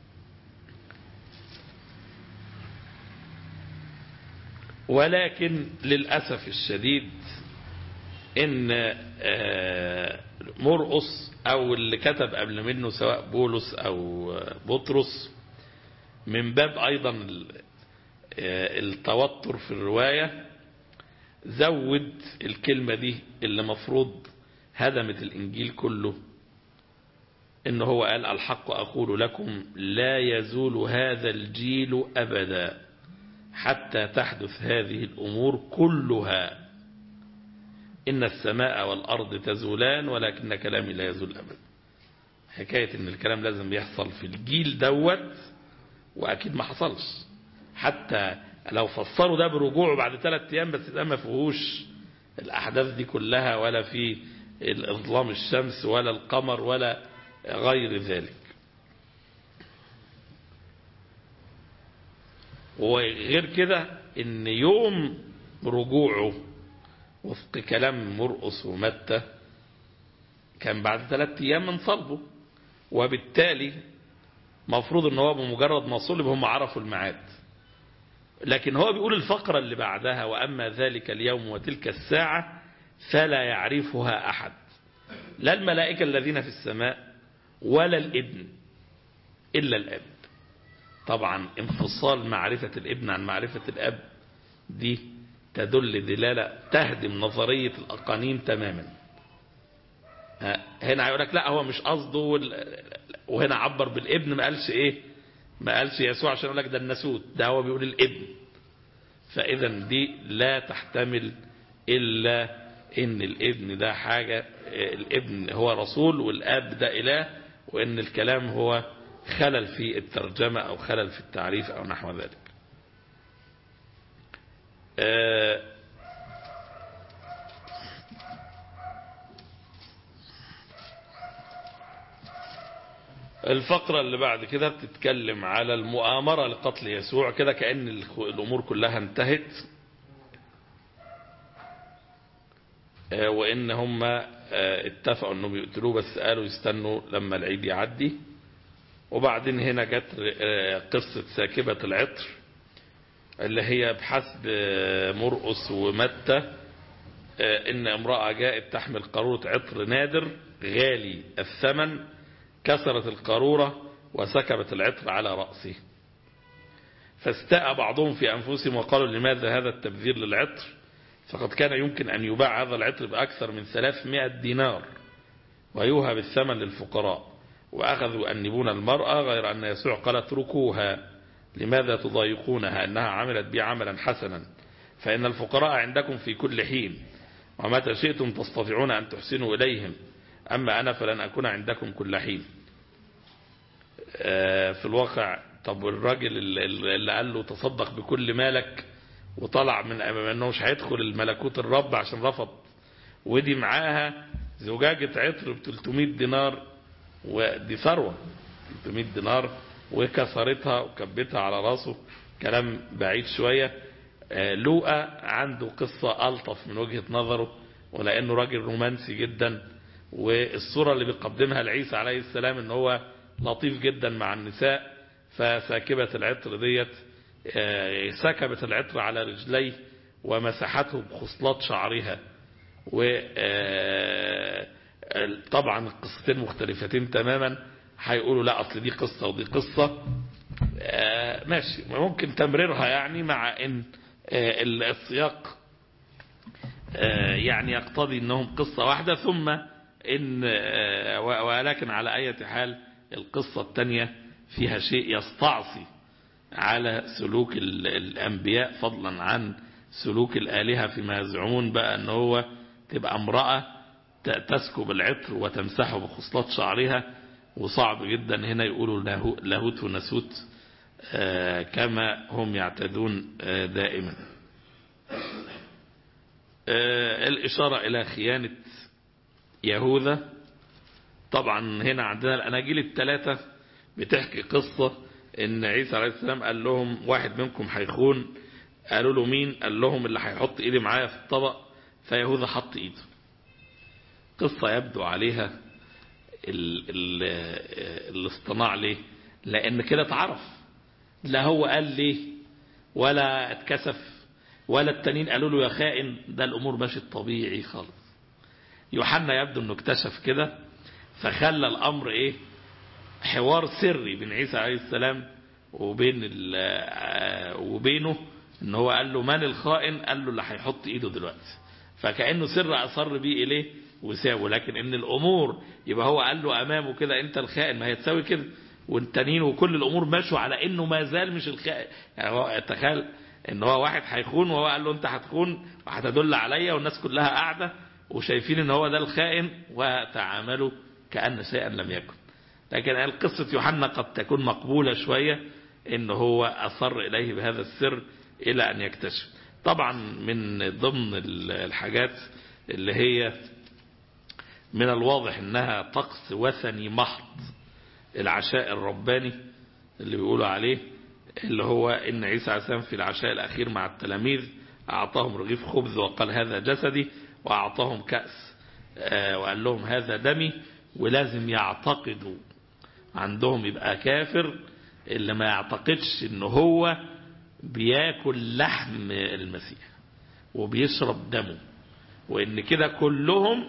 ولكن للأسف الشديد ان مرقس او اللي كتب قبل منه سواء بولس او بطرس من باب ايضا التوتر في الرواية زود الكلمة دي اللي مفروض هدمت الإنجيل كله، إن هو قال الحق أقول لكم لا يزول هذا الجيل أبدا حتى تحدث هذه الأمور كلها، إن السماء والأرض تزولان ولكن كلامي لا يزول أبدا. حكاية إن الكلام لازم يحصل في الجيل دوت، وأكيد ما حصلش. حتى لو فسروا ده برجوعه بعد 3 أيام، بس ده ما فيهوش الأحداث دي كلها، ولا في الإظلام الشمس ولا القمر ولا غير ذلك. وغير كده إن يوم رجوعه وفق كلام مرقس ومتى كان بعد 3 أيام من صلبه، وبالتالي مفروض ان هو بمجرد ما صلب هم عرفوا الميعاد. لكن هو بيقول الفقرة اللي بعدها وأما ذلك اليوم وتلك الساعة فلا يعرفها أحد، لا الملائكة الذين في السماء ولا الابن إلا الأب. طبعا انفصال معرفة الابن عن معرفة الأب دي تدل دلالة تهدم نظرية الأقانيم تماما. هنا هيقول لك لا هو مش قصده، وهنا عبر بالابن، ما قالش ايه، ما قالش يسوع عشان يقول لك ده الناسوت، ده هو بيقول الابن. فاذا دي لا تحتمل الا ان الابن ده حاجة، الابن هو رسول والاب ده اله، وان الكلام هو خلل في الترجمة او خلل في التعريف او نحو ذلك. الفقرة اللي بعد كده بتتكلم على المؤامرة لقتل يسوع، كده كأن الأمور كلها انتهت، وإن هم اتفقوا أنهم يقتلوه، بس قالوا يستنوا لما العيد يعدي. وبعدين هنا جت قصة ساكبة العطر اللي هي بحسب مرقس ومتى إن امرأة جاءت تحمل قارورة عطر نادر غالي الثمن، كسرت القارورة وسكبت العطر على رأسه، فاستاء بعضهم في أنفسهم وقالوا لماذا هذا التبذير للعطر، فقد كان يمكن أن يباع هذا العطر بأكثر من 300 دينار ويوهب الثمن للفقراء، وأخذوا أنبون المرأة، غير أن يسوع قال اتركوها، لماذا تضايقونها، أنها عملت بي عملا حسنا، فإن الفقراء عندكم في كل حين ومتى شئتم تستطيعون أن تحسنوا إليهم، أما أنا فلن أكون عندكم كل حين. في الواقع طب الراجل اللي قال له تصدق بكل مالك وطلع من أنه مش هيدخل الملكوت الرب عشان رفض، ودي معاها زجاجة عطر ب 300 دينار، ودي ثروة 300 دينار، وكسرتها وكبتها على راسه، كلام بعيد شوية. لوقا عنده قصة ألطف من وجهة نظره، ولأنه راجل رومانسي جدا، والصورة اللي بيقدمها لعيسى عليه السلام ان هو لطيف جدا مع النساء، فساكبة العطر ديت سكبت العطر على رجليه ومسحته بخصلات شعرها. وطبعا القصتين مختلفتين تماما، هيقولوا لا اصل دي قصة ودي قصة، ماشي ممكن تمريرها يعني، مع ان السياق يعني يقتضي انهم قصة واحدة، ثم إن ولكن على أي حال القصة الثانية فيها شيء يستعصي على سلوك الأنبياء فضلا عن سلوك الآلهة، فيما يزعمون بقى أنه هو تبقى امرأة تسكب العطر وتمسحه بخصلات شعرها، وصعب جدا هنا يقولوا لاهوت وناسوت كما هم يعتدون دائما. الإشارة إلى خيانة يهوذا، طبعا هنا عندنا الأناجيل الثلاثة بتحكي قصة ان عيسى عليه السلام قال لهم واحد منكم هيخون، قالوا له مين؟ قال لهم اللي هيحط ايدي معايا في الطبق، فيهوذا حط ايده. قصة يبدو عليها الاصطناع، ليه؟ لان كده اتعرف، لا هو قال ليه ولا اتكسف ولا التانيين قالوا له يا خائن، ده الامور ماشي طبيعي خالص. يوحنا يبدو انه اكتشف كده، فخلى الامر ايه؟ حوار سري بين عيسى عليه السلام وبينه، ان هو قال له من الخائن، قال له اللي هيحط ايده دلوقتي، فكأنه سر أصر بيه إليه وساوه. لكن ان الامور يبقى هو قال له امامه كده انت الخائن، ما هي تساوي كده، والتانيين وكل الامور ماشوا على انه ما زال مش الخائن. يعني هو تخيل ان هو واحد هيخون وهو قال له انت هتخون وهتدل عليا، والناس كلها قاعده وشايفين ان هو ده الخائن، وتعاملوا كأن شيئا لم يكن. لكن قصة يوحنا قد تكون مقبولة شوية، ان هو اصر اليه بهذا السر الى ان يكتشف. طبعا من ضمن الحاجات اللي هي من الواضح انها طقس وثني محض، العشاء الرباني اللي بيقولوا عليه، اللي هو ان عيسى عليه السلام في العشاء الاخير مع التلاميذ اعطاهم رغيف خبز وقال هذا جسدي، واعطاهم كأس وقال لهم هذا دمي. ولازم يعتقدوا، عندهم يبقى كافر اللي ما يعتقدش ان هو بياكل لحم المسيح وبيشرب دمه، وان كده كلهم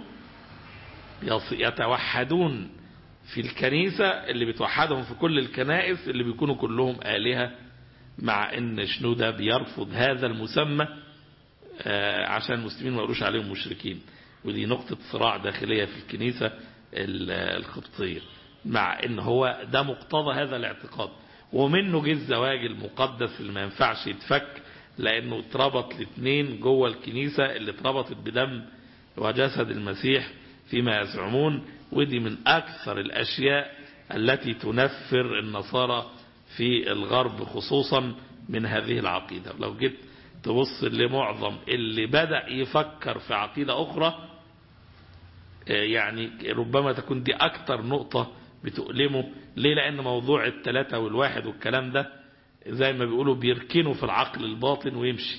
يتوحدون في الكنيسة اللي بتوحدهم في كل الكنائس اللي بيكونوا كلهم آلهة، مع ان شنودة بيرفض هذا المسمى عشان المسلمين ما يقولوش عليهم مشركين. ودي نقطة صراع داخلية في الكنيسة القبطية، مع ان هو ده مقتضى هذا الاعتقاد. ومنه جه الزواج المقدس اللي ما ينفعش يتفك، لانه اتربط الاثنين جوه الكنيسة اللي اتربطت بدم وجسد المسيح فيما يزعمون. ودي من اكثر الاشياء التي تنفر النصارى في الغرب خصوصا من هذه العقيدة. لو جيت تبص لمعظم اللي بدأ يفكر في عقيدة اخرى، يعني ربما تكون دي اكتر نقطة بتؤلمه. ليه؟ لان موضوع الثلاثة والواحد والكلام ده زي ما بيقولوا بيركنوا في العقل الباطن ويمشي.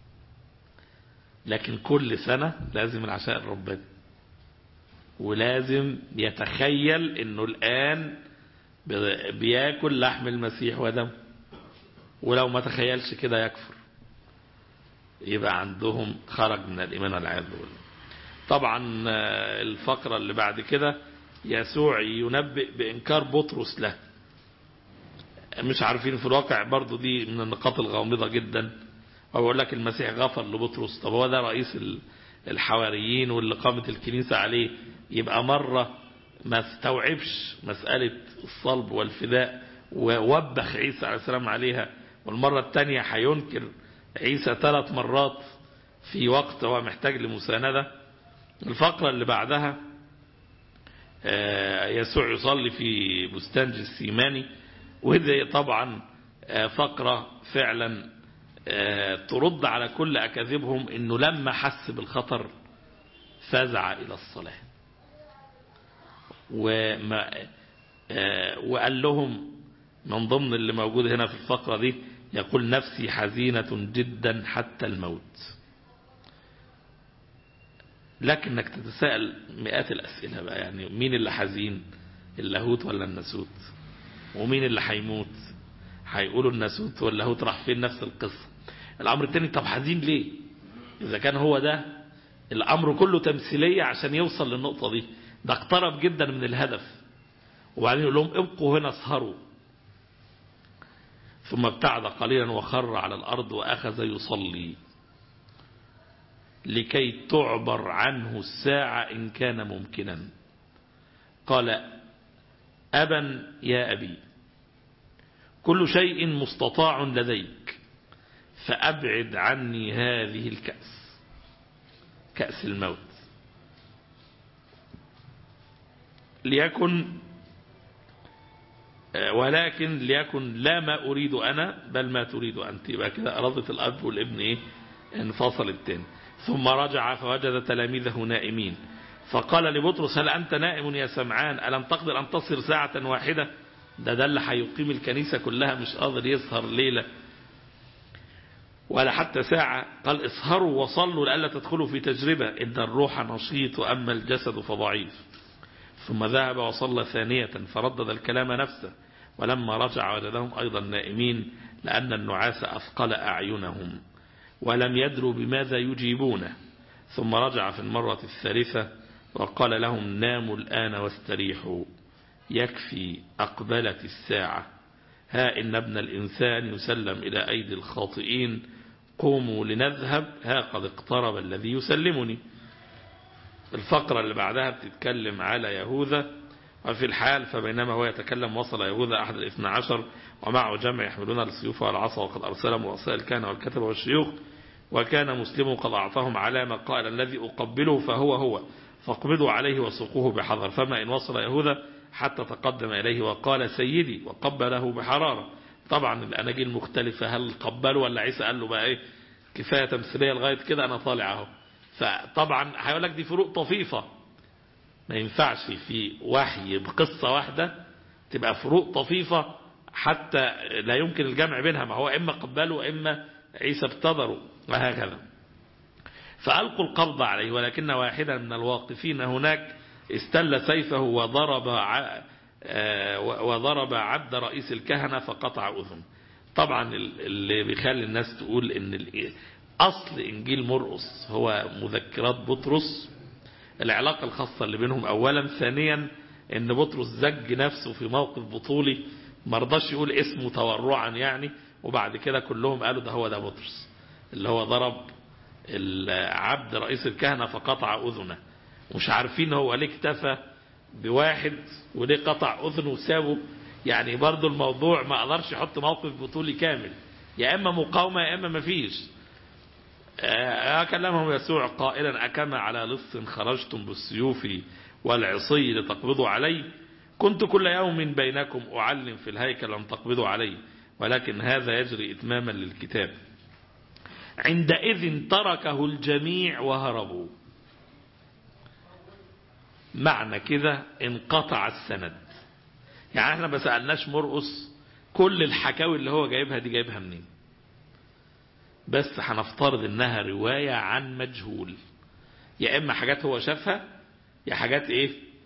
لكن كل سنة لازم العشاء الرباني، ولازم يتخيل انه الان بياكل لحم المسيح ودم، ولو ما تخيلش كده يكفر، يبقى عندهم خرج من الايمان والعياذ بالله. طبعا الفقرة اللي بعد كده يسوع ينبئ بإنكار بطرس له. مش عارفين في الواقع برضو، دي من النقاط الغامضة جدا. أقول لك المسيح غفر لبطرس، طب هو ده رئيس الحواريين واللي قامت الكنيسة عليه، يبقى مرة ما استوعبش مسألة الصلب والفداء ووبخ عيسى عليه السلام عليها، والمرة الثانية هينكر عيسى 3 مرات في وقت هو محتاج لمساندة. الفقرة اللي بعدها يسوع يصلي في بستان جثيماني، وهذه طبعا فقرة فعلا ترد على كل أكاذيبهم، انه لما حس بالخطر فزع إلى الصلاة، وقال لهم من ضمن اللي موجود هنا في الفقرة دي، يقول نفسي حزينة جدا حتى الموت. لكنك تتساءل مئات الأسئلة بقى، يعني مين اللي حزين، اللاهوت ولا الناسوت؟ ومين اللي هيموت؟ هيقولوا الناسوت واللاهوت راح فين؟ نفس القصة. الأمر الثاني، طب حزين ليه إذا كان هو ده الأمر كله تمثيلية عشان يوصل للنقطة دي؟ ده اقترب جدا من الهدف. وبعدين يقول لهم ابقوا هنا اسهروا. ثم ابتعد قليلا وخر على الأرض وأخذ يصلي لكي تعبر عنه الساعة إن كان ممكنا. قال أبا يا أبي كل شيء مستطاع لديك، فأبعد عني هذه الكأس، كأس الموت، ولكن ليكن لا ما أريد أنا بل ما تريد أنت. يبقى كده أرادت الأب والابن انفصل التاني. ثم رجع فوجد تلاميذه نائمين، فقال لبطرس هل أنت نائم يا سمعان؟ ألم تقدر أن تصر ساعة واحدة؟ ده اللي هيقيم الكنيسة كلها، مش قادر يسهر ليلة ولا حتى ساعة. قال اسهروا وصلوا لئلا تدخلوا في تجربة، إن الروح نشيط وأما الجسد فضعيف. ثم ذهب وصلى ثانية فردد الكلام نفسه، ولما رجع وجدهم أيضا نائمين لأن النعاس أثقل أعينهم ولم يدروا بماذا يجيبونه. ثم رجع في المرة الثالثة وقال لهم ناموا الآن واستريحوا، يكفي أقبلت الساعة، ها إن ابن الإنسان يسلم إلى أيدي الخاطئين قوموا لنذهب ها قد اقترب الذي يسلمني. الفقرة اللي بعدها بتتكلم على يهوذا. وفي الحال فبينما هو يتكلم وصل يهوذا أحد 12 ومعه جمع يحملون السيوف والعصا وقد أرسلهم رؤساء الكهنة والكتبة والشيوخ وكان مسلم قد أعطاهم علامة قال الذي أقبله فهو فاقبضوا عليه وسوقوه بحذر. فما إن وصل يهوذا حتى تقدم إليه وقال سيدي وقبله بحرارة. طبعا الأناجيل مختلفة، هل قبلوا ولا عيسى قال له بقى إيه كفاية تمثيلية لغاية كده أنا طالع أهو. فطبعا هيقول لك دي فروق طفيفة، ما ينفعش في وحي بقصة واحدة تبقى فروق طفيفة حتى لا يمكن الجمع بينها، ما هو إما قبلوا وإما عيسى ابتدروا وهكذا. فألقوا القبض عليه ولكن واحدا من الواقفين هناك استل سيفه وضرب عبد رئيس الكهنة فقطع أذن. طبعا اللي بيخلي الناس تقول ان أصل إنجيل مرقس هو مذكرات بطرس، العلاقة الخاصة اللي بينهم أولا، ثانيا ان بطرس زج نفسه في موقف بطولي مرضاش يقول اسمه تورعا يعني، وبعد كده كلهم قالوا ده بطرس اللي هو ضرب العبد رئيس الكهنة فقطع أذنه. ومش عارفين هو ليه اكتفى بواحد وليه قطع أذنه وسابه. يعني برضو الموضوع ما قدرش يحط موقف بطولي كامل، يا إما مقاومة يا إما مفيش. كلمهم يسوع قائلا أكما على لص خرجتم بالسيوف والعصي لتقبضوا علي؟ كنت كل يوم بينكم أعلم في الهيكل لم تقبضوا علي، ولكن هذا يجري إتماما للكتاب. عندئذ تركه الجميع وهربوا. معنى كده انقطع السند. يعني احنا ما سألناش مرقس كل الحكاوي اللي هو جايبها دي جايبها منين، بس هنفترض انها رواية عن مجهول، يا اما حاجات هو شافها يا حاجات ايه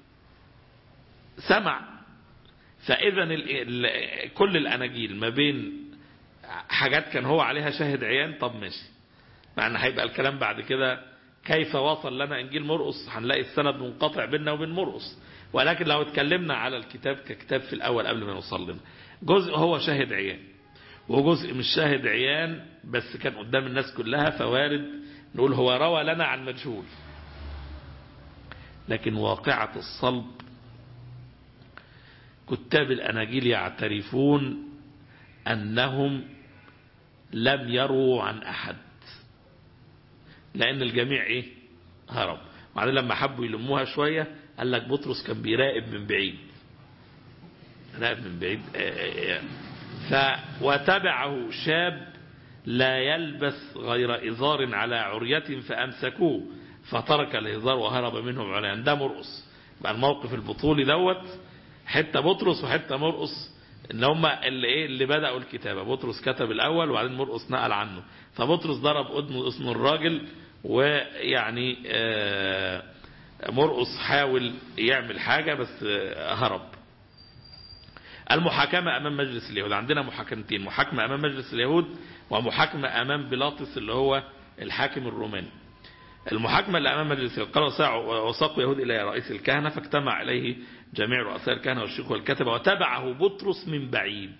سمع. فاذا كل الاناجيل ما بين حاجات كان هو عليها شاهد عيان. طب ماشي، معنى هيبقى الكلام بعد كده كيف وصل لنا انجيل مرقس، هنلاقي السند منقطع بيننا وبين مرقس. ولكن لو اتكلمنا على الكتاب ككتاب في الاول قبل ما نوصل لنا، جزء هو شاهد عيان وجزء مش شاهد عيان بس كان قدام الناس كلها، فوارد نقول هو روى لنا عن مجهول. لكن واقعة الصلب كتاب الاناجيل يعترفون انهم لم يروا عن احد، لان الجميع ايه هرب. بعدين لما حبوا يلموها شوية قال لك بطرس كان بيراقب من بعيد، وتبعه شاب لا يلبس غير إزار على عرية فأمسكوه فترك الإزار وهرب منهم عليان. ده مرقس. بقى الموقف البطولي دوت حتى بطرس وحتى مرقس ان هم اللي بدأوا الكتابة. بطرس كتب الأول وبعدين مرقس نقل عنه. فبطرس ضرب أذن الراجل، ويعني مرقس حاول يعمل حاجة بس هرب. المحاكمة أمام مجلس اليهود، عندنا محاكمتين، محاكمة أمام مجلس اليهود ومحاكمة أمام بيلاطس اللي هو الحاكم الروماني. المحاكمة اللي أمام مجلس اليهود قال وساقوا يهود إلى رئيس الكهنة فاجتمع إليه جميع رؤساء الكهنة والشيوخ والكتبة وتبعه بطرس من بعيد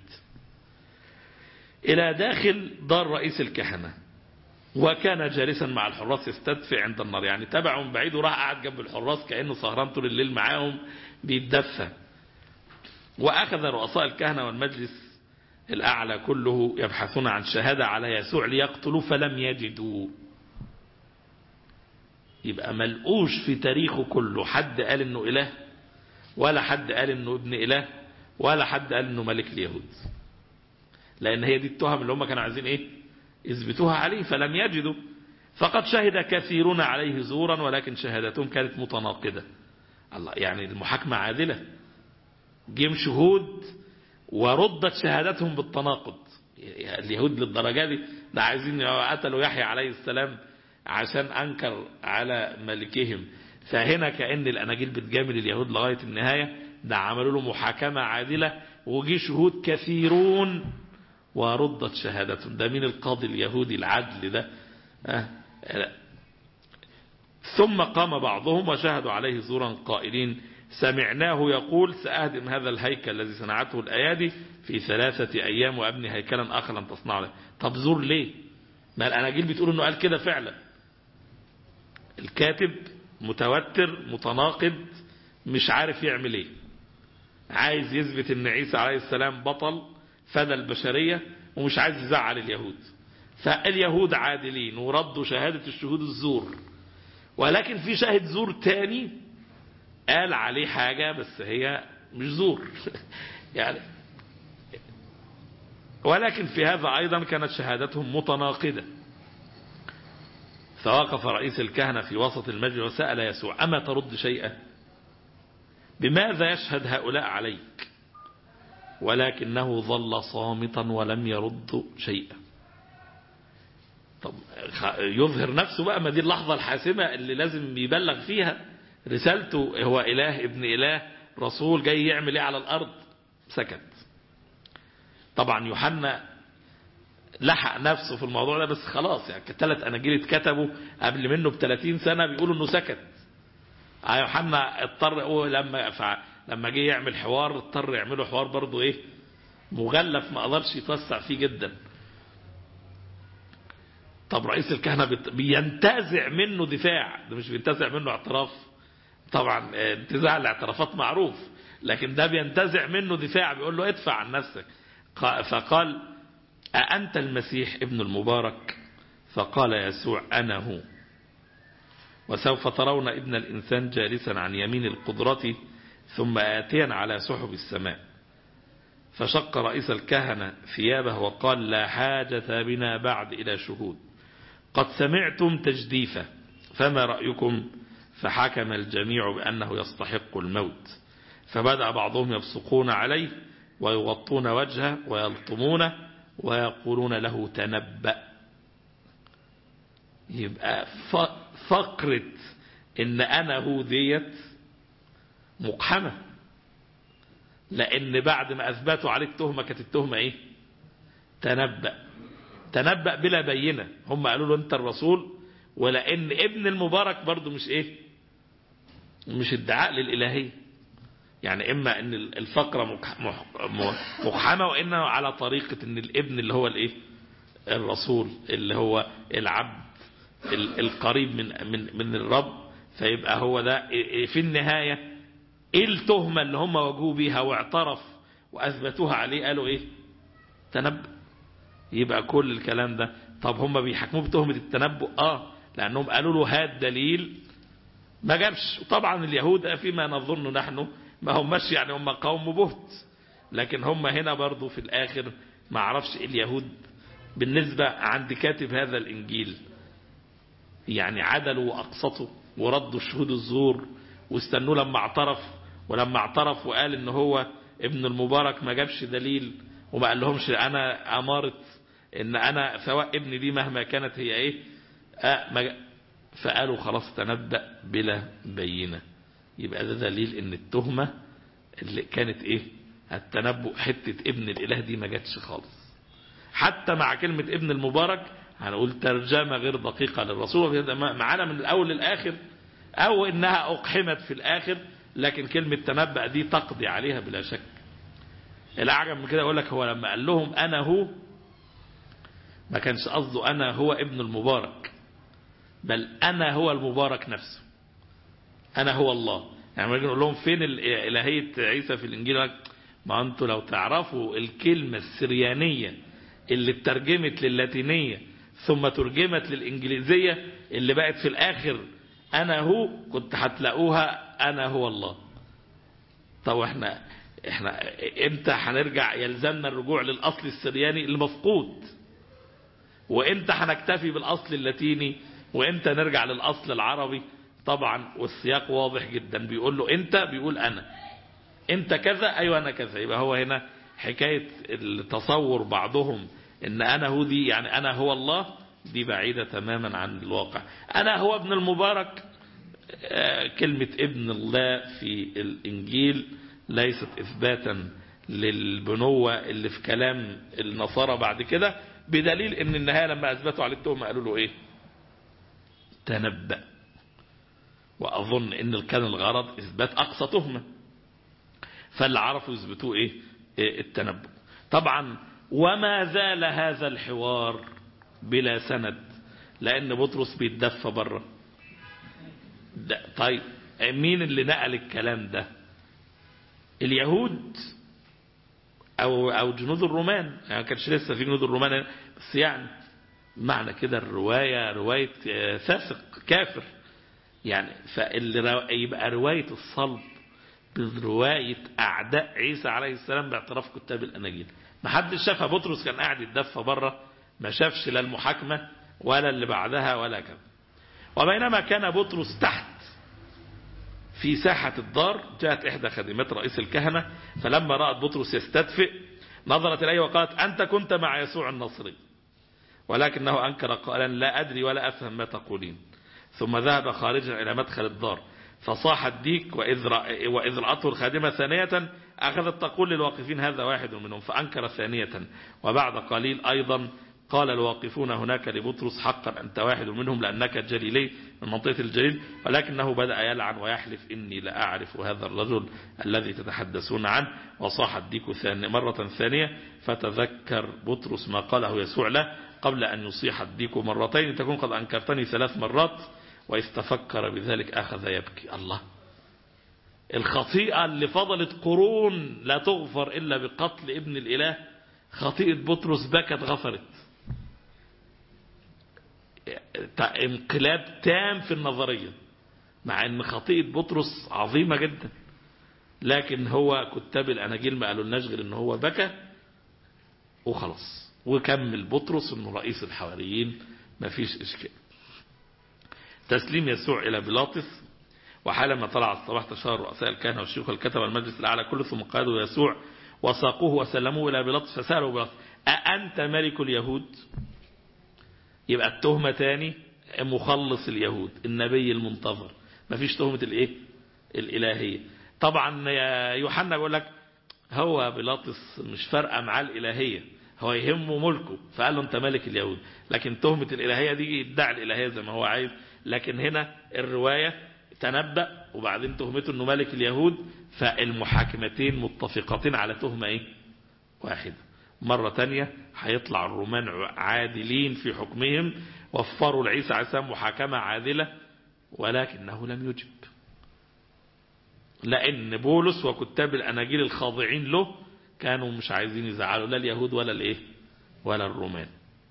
إلى داخل دار رئيس الكهنة، وكان جالسا مع الحراس يستدفئ عند النار. يعني تبعه من بعيد وراح قاعد جنب الحراس كأنه سهران طول الليل معاهم بيتدفى. وأخذ رؤساء الكهنة والمجلس الأعلى كله يبحثون عن شهادة على يسوع ليقتلوا فلم يجدوا. يبقى ملقوش في تاريخه كله حد قال انه إله، ولا حد قال انه ابن إله، ولا حد قال انه ملك اليهود، لأن هي دي التهم اللي هم كانوا عايزين ايه يثبتوها عليه. فلم يجدوا. فقد شهد كثيرون عليه زورا ولكن شهادتهم كانت متناقضة. الله، يعني المحاكمة عادلة، جيم شهود وردت شهادتهم بالتناقض. اليهود للدرجة دي ده عايزين قتلوا يحيى عليه السلام عشان أنكر على ملكهم. فهنا كأن الأناجيل بتجامل اليهود لغاية النهاية. ده عملوا له محاكمة عادلة وجي شهود كثيرون وردت شهادتهم. ده مين القاضي اليهودي العدل ده؟ ثم قام بعضهم وشهدوا عليه زورا قائلين سمعناه يقول سأهدم هذا الهيكل الذي صنعته الأيادي في 3 أيام وأبني هيكلا آخر لم تصنع له. طب زور ليه؟ ما الأناجيل بتقول انه قال كده فعلا. الكاتب متوتر متناقض مش عارف يعمل ايه، عايز يثبت ان عيسى عليه السلام بطل فدى البشرية ومش عايز يزعل اليهود. فاليهود عادلين وردوا شهادة الشهود الزور، ولكن في شاهد زور تاني قال عليه حاجة بس هي مش زور يعني. ولكن في هذا أيضا كانت شهادتهم متناقضة. فوقف رئيس الكهنة في وسط المجلس وسأل يسوع: أما ترد شيئا؟ بماذا يشهد هؤلاء عليك؟ ولكنه ظل صامتا ولم يرد شيئا. طب يظهر نفسه بقى، ما دي اللحظة الحاسمة اللي لازم يبلغ فيها رسالته، هو إله ابن إله رسول جاي يعمل ايه على الأرض. سكت. طبعا يوحنا لحق نفسه في الموضوع ده، بس خلاص يعني 3 أناجيل اتكتبوا قبل منه ب30 سنة بيقولوا انه سكت. يوحنا اضطر لما جه يعمل حوار اضطر يعمله حوار برضه ايه مغلف، ما قدرش يتوسع فيه جدا. طب رئيس الكهنة بينتزع منه دفاع، ده مش بينتزع منه اعتراف. طبعا انتزاع الاعترافات معروف، لكن ده بينتزع منه دفاع، بيقول له ادفع عن نفسك. فقال: أأنت المسيح ابن المبارك؟ فقال يسوع: أنا هو، وسوف ترون ابن الإنسان جالسا عن يمين القدرة ثم آتيا على سحب السماء. فشق رئيس الكهنة ثيابه وقال: لا حاجة بنا بعد إلى شهود، قد سمعتم تجديفه، فما رأيكم؟ فحكم الجميع بأنه يستحق الموت. فبدأ بعضهم يبصقون عليه ويغطون وجهه ويلطمونه ويقولون له: تنبأ. يبقى فقرة إن أنا هو ديت مقحمة، لأن بعد ما أثبتوا عليه التهمة كانت التهمة إيه؟ تنبأ بلا بينة. هم قالوا له أنت الرسول، ولأن ابن المبارك برضو مش إيه؟ مش ادعاء للإلهية. يعني إما أن الفقرة مقحمة، وإنه على طريقة أن الابن اللي هو الإيه؟ الرسول اللي هو العبد القريب من الرب. فيبقى هو ده في النهاية ايه التهمة اللي هم واجهوا بيها واعترف واثبتوها عليه؟ قالوا ايه؟ تنبؤ. يبقى كل الكلام ده، طب هم بيحكموا بتهمة التنبؤ لانهم قالوا له هات دليل، ما جابش. طبعا اليهود فيما نظن نحن ما هماش يعني هم قوم بهت، لكن هم هنا برضو في الاخر ما عرفش اليهود بالنسبة عند كاتب هذا الانجيل يعني عدلوا واقسطوا وردوا الشهود الزور واستنوا لما اعترف. ولما اعترف وقال ان هو ابن المبارك ما جابش دليل وما قال لهمش انا امارة ان انا سواء ابني دي مهما كانت هي ايه فقالوا خلاص تنبأ بلا بينة. يبقى ده دليل ان التهمة اللي كانت ايه التنبؤ حتة ابن الاله دي ما جاتش خالص. حتى مع كلمة ابن المبارك هنقول ترجمة غير دقيقة للرسول معانا من الاول للاخر، او انها اقحمت في الاخر، لكن كلمة تنبأ دي تقضي عليها بلا شك. الاعجب من كده يقول لك هو لما قال لهم انا هو ما كانش قصده انا هو ابن المبارك، بل انا هو المبارك نفسه، انا هو الله. يعني ما نقول لهم فين الالهية عيسى في الانجيل؟ ما انتوا لو تعرفوا الكلمة السريانية اللي اترجمت للاتينية ثم ترجمت للانجليزية اللي بقت في الاخر انا هو، كنت هتلاقوها انا هو الله. طب احنا امتى هنرجع؟ يلزمنا الرجوع للاصل السرياني المفقود، وامتى هنكتفي بالاصل اللاتيني، وامتى نرجع للاصل العربي؟ طبعا والسياق واضح جدا، بيقول له انت، بيقول انا، انت كذا، ايوه انا كذا. يبقى هو هنا حكاية التصور بعضهم ان انا هو دي يعني انا هو الله، دي بعيدة تماما عن الواقع. انا هو ابن المبارك، كلمة ابن الله في الانجيل ليست اثباتا للبنوة اللي في كلام النصارى بعد كده، بدليل ان النهاية لما اثبتوا عليه التهمة قالوا له ايه؟ تنبأ. واظن ان كان الغرض اثبات اقصى تهمة، فاللي عرفوا يثبتوه ايه؟ التنبؤ. طبعا وما زال هذا الحوار بلا سند، لأن بطرس بيتدفى بره. طيب مين اللي نقل الكلام ده؟ اليهود أو جنود الرومان، يعني ما كانش لسه في جنود الرومان، بس يعني معنى كده الرواية رواية فاسق كافر، يعني فاللي يبقى رواية الصلب برواية أعداء عيسى عليه السلام باعتراف كتاب الأناجيل. ما حدش شافها. بطرس كان قاعد يتدفى بره، ما شافش لا المحاكمة ولا اللي بعدها ولا كذا. وبينما كان بطرس تحت في ساحة الدار، جاءت إحدى خادمات رئيس الكهنة، فلما رأت بطرس يستدفئ نظرت إليه وقالت: أنت كنت مع يسوع النصري. ولكنه أنكر قائلا: لا أدري ولا أفهم ما تقولين. ثم ذهب خارجا إلى مدخل الدار، فصاح الديك، وإذ رأته الخادمة ثانية أخذت تقول للواقفين: هذا واحد منهم. فأنكر ثانية، وبعد قليل أيضا قال الواقفون هناك لبطرس: حقا أنت واحد منهم، لأنك جليلي من منطقة الجليل. ولكنه بدأ يلعن ويحلف: إني لا أعرف هذا الرجل الذي تتحدثون عنه. وصاح الديك مرة ثانية، فتذكر بطرس ما قاله يسوع له قبل أن يصيح الديك مرتين: تكون قد أنكرتني 3 مرات. وإذ تفكر بذلك أخذ يبكي. الله، الخطيئة اللي فضلت قرون لا تغفر إلا بقتل ابن الإله، خطيئة بطرس بكت غفرت. انقلاب تام في النظرية، مع ان خطيئة بطرس عظيمة جدا، لكن هو كتاب الأناجيل ما قالوا لناش غير ان هو بكى وخلاص، وكمل بطرس انه رئيس الحواريين، ما فيش اشكال. تسليم يسوع الى بيلاطس. وحالما طلع الصباح تشاور رؤساء الكهنة والشيوخ الكتبة المجلس الأعلى كله، ثم قادوا يسوع وساقوه وسلموه إلى بيلاطس، فسألوا بيلاطس: أأنت ملك اليهود؟ يبقى التهمة تاني مخلص اليهود، النبي المنتظر، ما فيش تهمة الايه الإلهية. طبعا يوحنا بيقول لك هو بيلاطس مش فارقة معاه الإلهية، هو يهمه ملكه، فقال له أنت ملك اليهود. لكن تهمة الإلهية دي يدعي الإلهية زي ما هو عايز، لكن هنا الرواية تنبأ وبعدين تهمته أنه ملك اليهود، فالمحاكمتين متفقتين على تهمة ايه واحدة. مرة تانية هيطلع الرومان عادلين في حكمهم، وفروا لعيسى عليه السلام محاكمة عادلة، ولكنه لم يجب، لأن بولس وكتاب الأناجيل الخاضعين له كانوا مش عايزين يزعلوا لا اليهود ولا الايه ولا الرومان.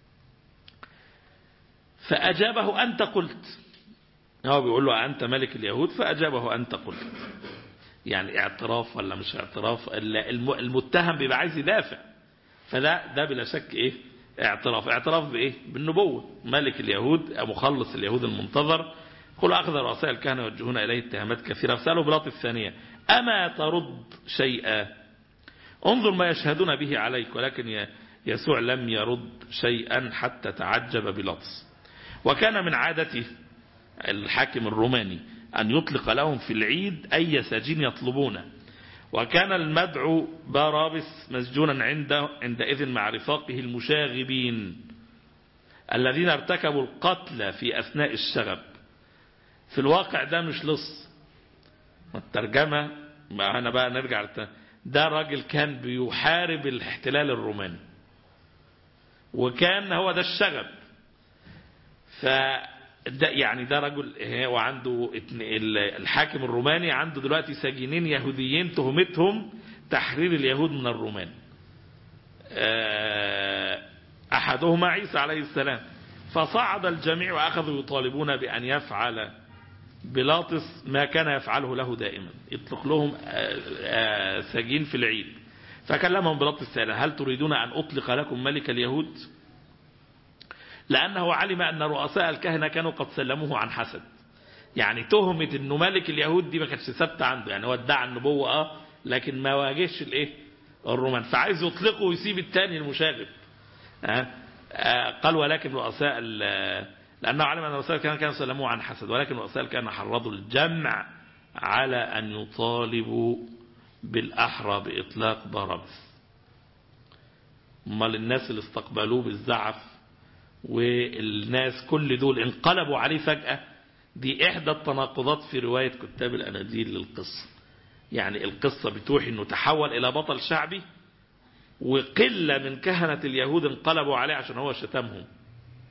فأجابه: أنت قلت. هو بيقول له: أنت ملك اليهود؟ فأجابه: أنت قلت. يعني اعتراف ولا مش اعتراف، المتهم بيبقى عايز يدافع، فده بلا شك ايه اعتراف بايه بالنبوة، ملك اليهود مخلص اليهود المنتظر. قل أخذ رؤساء الكهنة يوجهون إليه اتهامات كثيرة. فسألوا بيلاطس الثانية: أما ترد شيئا؟ انظر ما يشهدون به عليك. ولكن يسوع لم يرد شيئا حتى تعجب بيلاطس. وكان من عادته الحاكم الروماني أن يطلق لهم في العيد أي سجين يطلبونه. وكان المدعو بارابس مسجونا عندئذ مع رفاقه المشاغبين الذين ارتكبوا القتل في أثناء الشغب. في الواقع ده مش لص، والترجمة معنا بقى نرجع ده راجل كان بيحارب الاحتلال الروماني، وكان هو ده الشغب. يعني ده رجل وعنده الحاكم الروماني عنده دلوقتي سجينين يهوديين تهمتهم تحرير اليهود من الرومان، أحدهما عيسى عليه السلام. فصعد الجميع وأخذوا يطالبون بأن يفعل بيلاطس ما كان يفعله له دائما، يطلق لهم سجين في العيد. فكلمهم بيلاطس سأل: هل تريدون أن أطلق لكم ملك اليهود؟ لأنه علم أن رؤساء الكهنة كانوا قد سلموه عن حسد. يعني تهمة أنه ملك اليهود دي ما كانتش ثابتة عنده، يعني هو ادعى النبوة لكن ما واجهش الرومان، فعايز يطلقه ويسيب الثاني المشاغب. قال: ولكن رؤساء لأنه علم أن رؤساء الكهنة كانوا سلموه عن حسد، ولكن رؤساء الكهنة حرضوا الجمع على أن يطالبوا بالأحرى بإطلاق بارابس. امال الناس اللي استقبلوه بالزعف والناس كل دول انقلبوا عليه فجأة، دي إحدى التناقضات في رواية كتاب الأناجيل للقصة. يعني القصة بتوحي أنه تحول إلى بطل شعبي، وقلة من كهنة اليهود انقلبوا عليه عشان هو شتمهم.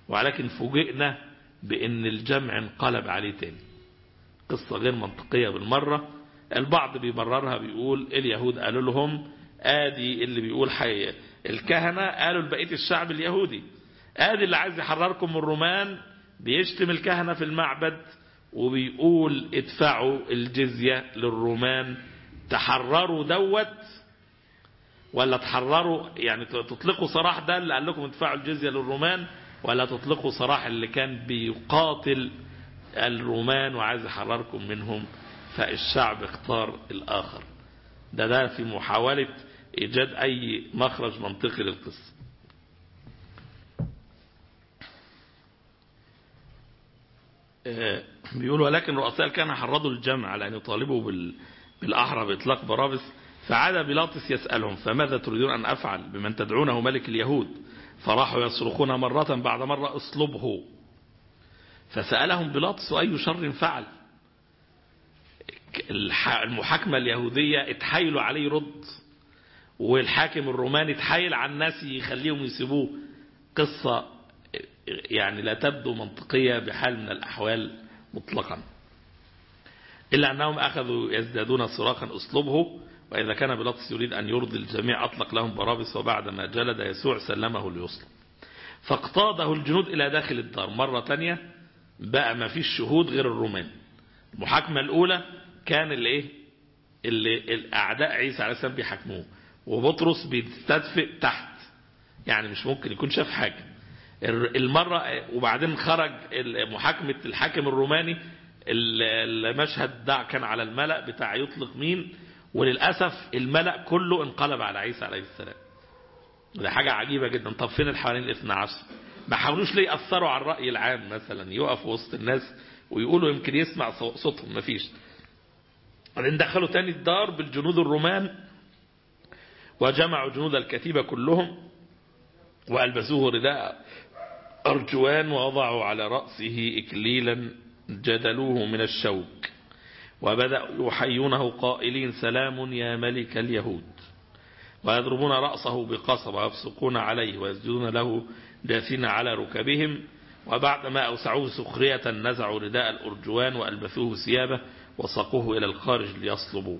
ولكن فوجئنا بأن الجمع انقلب عليه تاني. قصة غير منطقية بالمرة. البعض بيبررها بيقول اليهود قالوا لهم آدي اللي بيقول حي، الكهنة قالوا لبقية الشعب اليهودي آدي اللي عايز يحرركم من الرومان، بيشتم الكهنة في المعبد وبيقول ادفعوا الجزية للرومان، تحرروا دوت ولا تحرروا، يعني تطلقوا سراح ده اللي قال لكم ادفعوا الجزية للرومان، ولا تطلقوا سراح اللي كان بيقاتل الرومان وعايز يحرركم منهم. فالشعب اختار الآخر. ده في محاولة إيجاد أي مخرج منطقي للقصة. بيقول ولكن رؤساء الكهنة حرضوا الجمع على أن يطالبوا بالأحرى بإطلاق بارابس، فعاد بيلاطس يسألهم فماذا تريدون أن أفعل بمن تدعونه ملك اليهود؟ فراحوا يصرخون مرة بعد مرة اصلبه. فسألهم بيلاطس أي شر فعل؟ المحاكمة اليهودية اتحايلوا عليه رد، والحاكم الروماني اتحايل على الناس يخليهم يسيبوه. قصة يعني لا تبدو منطقية بحال من الأحوال مطلقا، إلا أنهم أخذوا يزدادون صراخا أصلبه. وإذا كان بيلاطس يريد أن يرضي الجميع أطلق لهم بارابس، وبعدما جلد يسوع سلمه ليصلب. فاقتاده الجنود إلى داخل الدار مرة تانية، بقى ما فيش شهود غير الرومان. المحاكمة الأولى كان اللي الأعداء عيسى عليه السلام بيحاكموه، وبطرس بيستدفئ تحت، يعني مش ممكن يكون شاف حاجة. المرة وبعدين خرج محاكمة الحاكم الروماني، المشهد ده كان على الملأ بتاع يطلق مين، وللأسف الملأ كله انقلب على عيسى عليه السلام. ده حاجة عجيبة جدا. طب فين الحوالين 12؟ ما حاولوش ليه يأثروا على الرأي العام، مثلا يقف وسط الناس ويقولوا يمكن يسمع صوتهم، ما فيش. بعدين دخلوا تاني الدار بالجنود الرومان، وجمعوا جنود الكتيبة كلهم وألبسوه رداء أرجوان، ووضعوا على رأسه إكليلا جدلوه من الشوك، وبدأوا يحيونه قائلين سلام يا ملك اليهود، ويضربون رأسه بقصبة ويفسقون عليه ويسجدون له جاثين على ركبهم. وبعدما أوسعوه سخرية نزعوا رداء الأرجوان وألبثوه ثيابه وسقوه إلى الخارج ليصلبوه.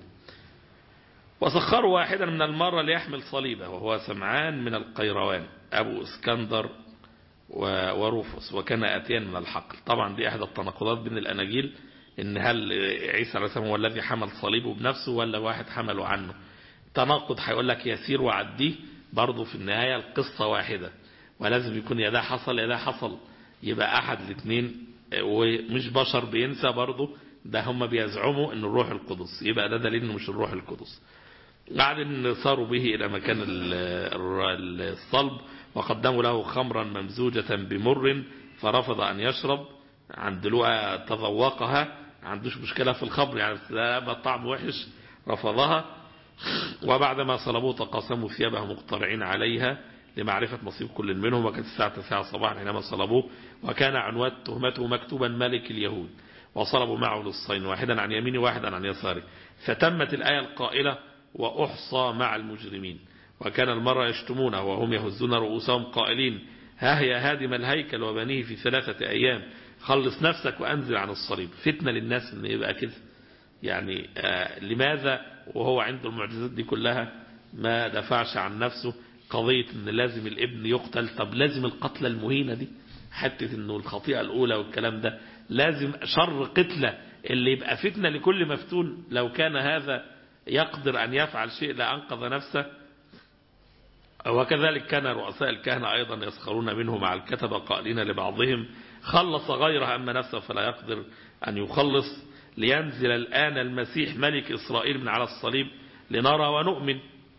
وسخروا واحدا من المرة ليحمل صليبه، وهو سمعان من القيروان أبو اسكندر وروفوس، وكان آتيا من الحقل. طبعا دي أحد التناقضات بين الأناجيل، إن هل عيسى عليه السلام هو الذي حمل صليبه بنفسه ولا واحد حمله عنه؟ تناقض هيقول لك يسير وعديه، برضه في النهاية القصة واحدة، ولازم يكون يا ده حصل يا ده حصل، يبقى أحد الاثنين، ومش بشر بينسى برضه، ده هم بيزعموا إن الروح القدس، يبقى ده دليل إنه مش الروح القدس. بعدين صاروا به إلى مكان الصلب، وقدموا له خمرا ممزوجة بمر فرفض أن يشرب. عند لقى تذوقها، عندوش مشكلة في الخمر، يعني ده طعم وحش، رفضها. وبعدما صلبوه تقاسموا ثيابه مقترعين عليها لمعرفة نصيب كل منهم، وكانت الساعة 9 صباحا حينما صلبوه، وكان عنوان تهمته مكتوبا ملك اليهود، وصلبوا معه نصين، واحدا عن يمينه واحدا عن يساره. فتمت الآية القائلة وأحصى مع المجرمين. وكان المرة يشتمونه وهم يهزون رؤوسهم قائلين ها هي هادم الهيكل وبنيه في 3 أيام، خلص نفسك وأنزل عن الصليب. فتنة للناس إن يبقى كده، يعني لماذا وهو عنده المعجزات دي كلها ما دفعش عن نفسه قضية إن لازم الابن يقتل؟ طب لازم القتلة المهينة دي، حتى إنه الخطيئة الأولى والكلام ده، لازم شر قتلة اللي يبقى فتنة لكل مفتون. لو كان هذا يقدر أن يفعل شيء لأنقذ نفسه. وكذلك كان رؤساء الكهنة أيضا يسخرون منه مع الكتبة قائلين لبعضهم خلص غيره أما نفسه فلا يقدر أن يخلص، لينزل الآن المسيح ملك إسرائيل من على الصليب لنرى ونؤمن.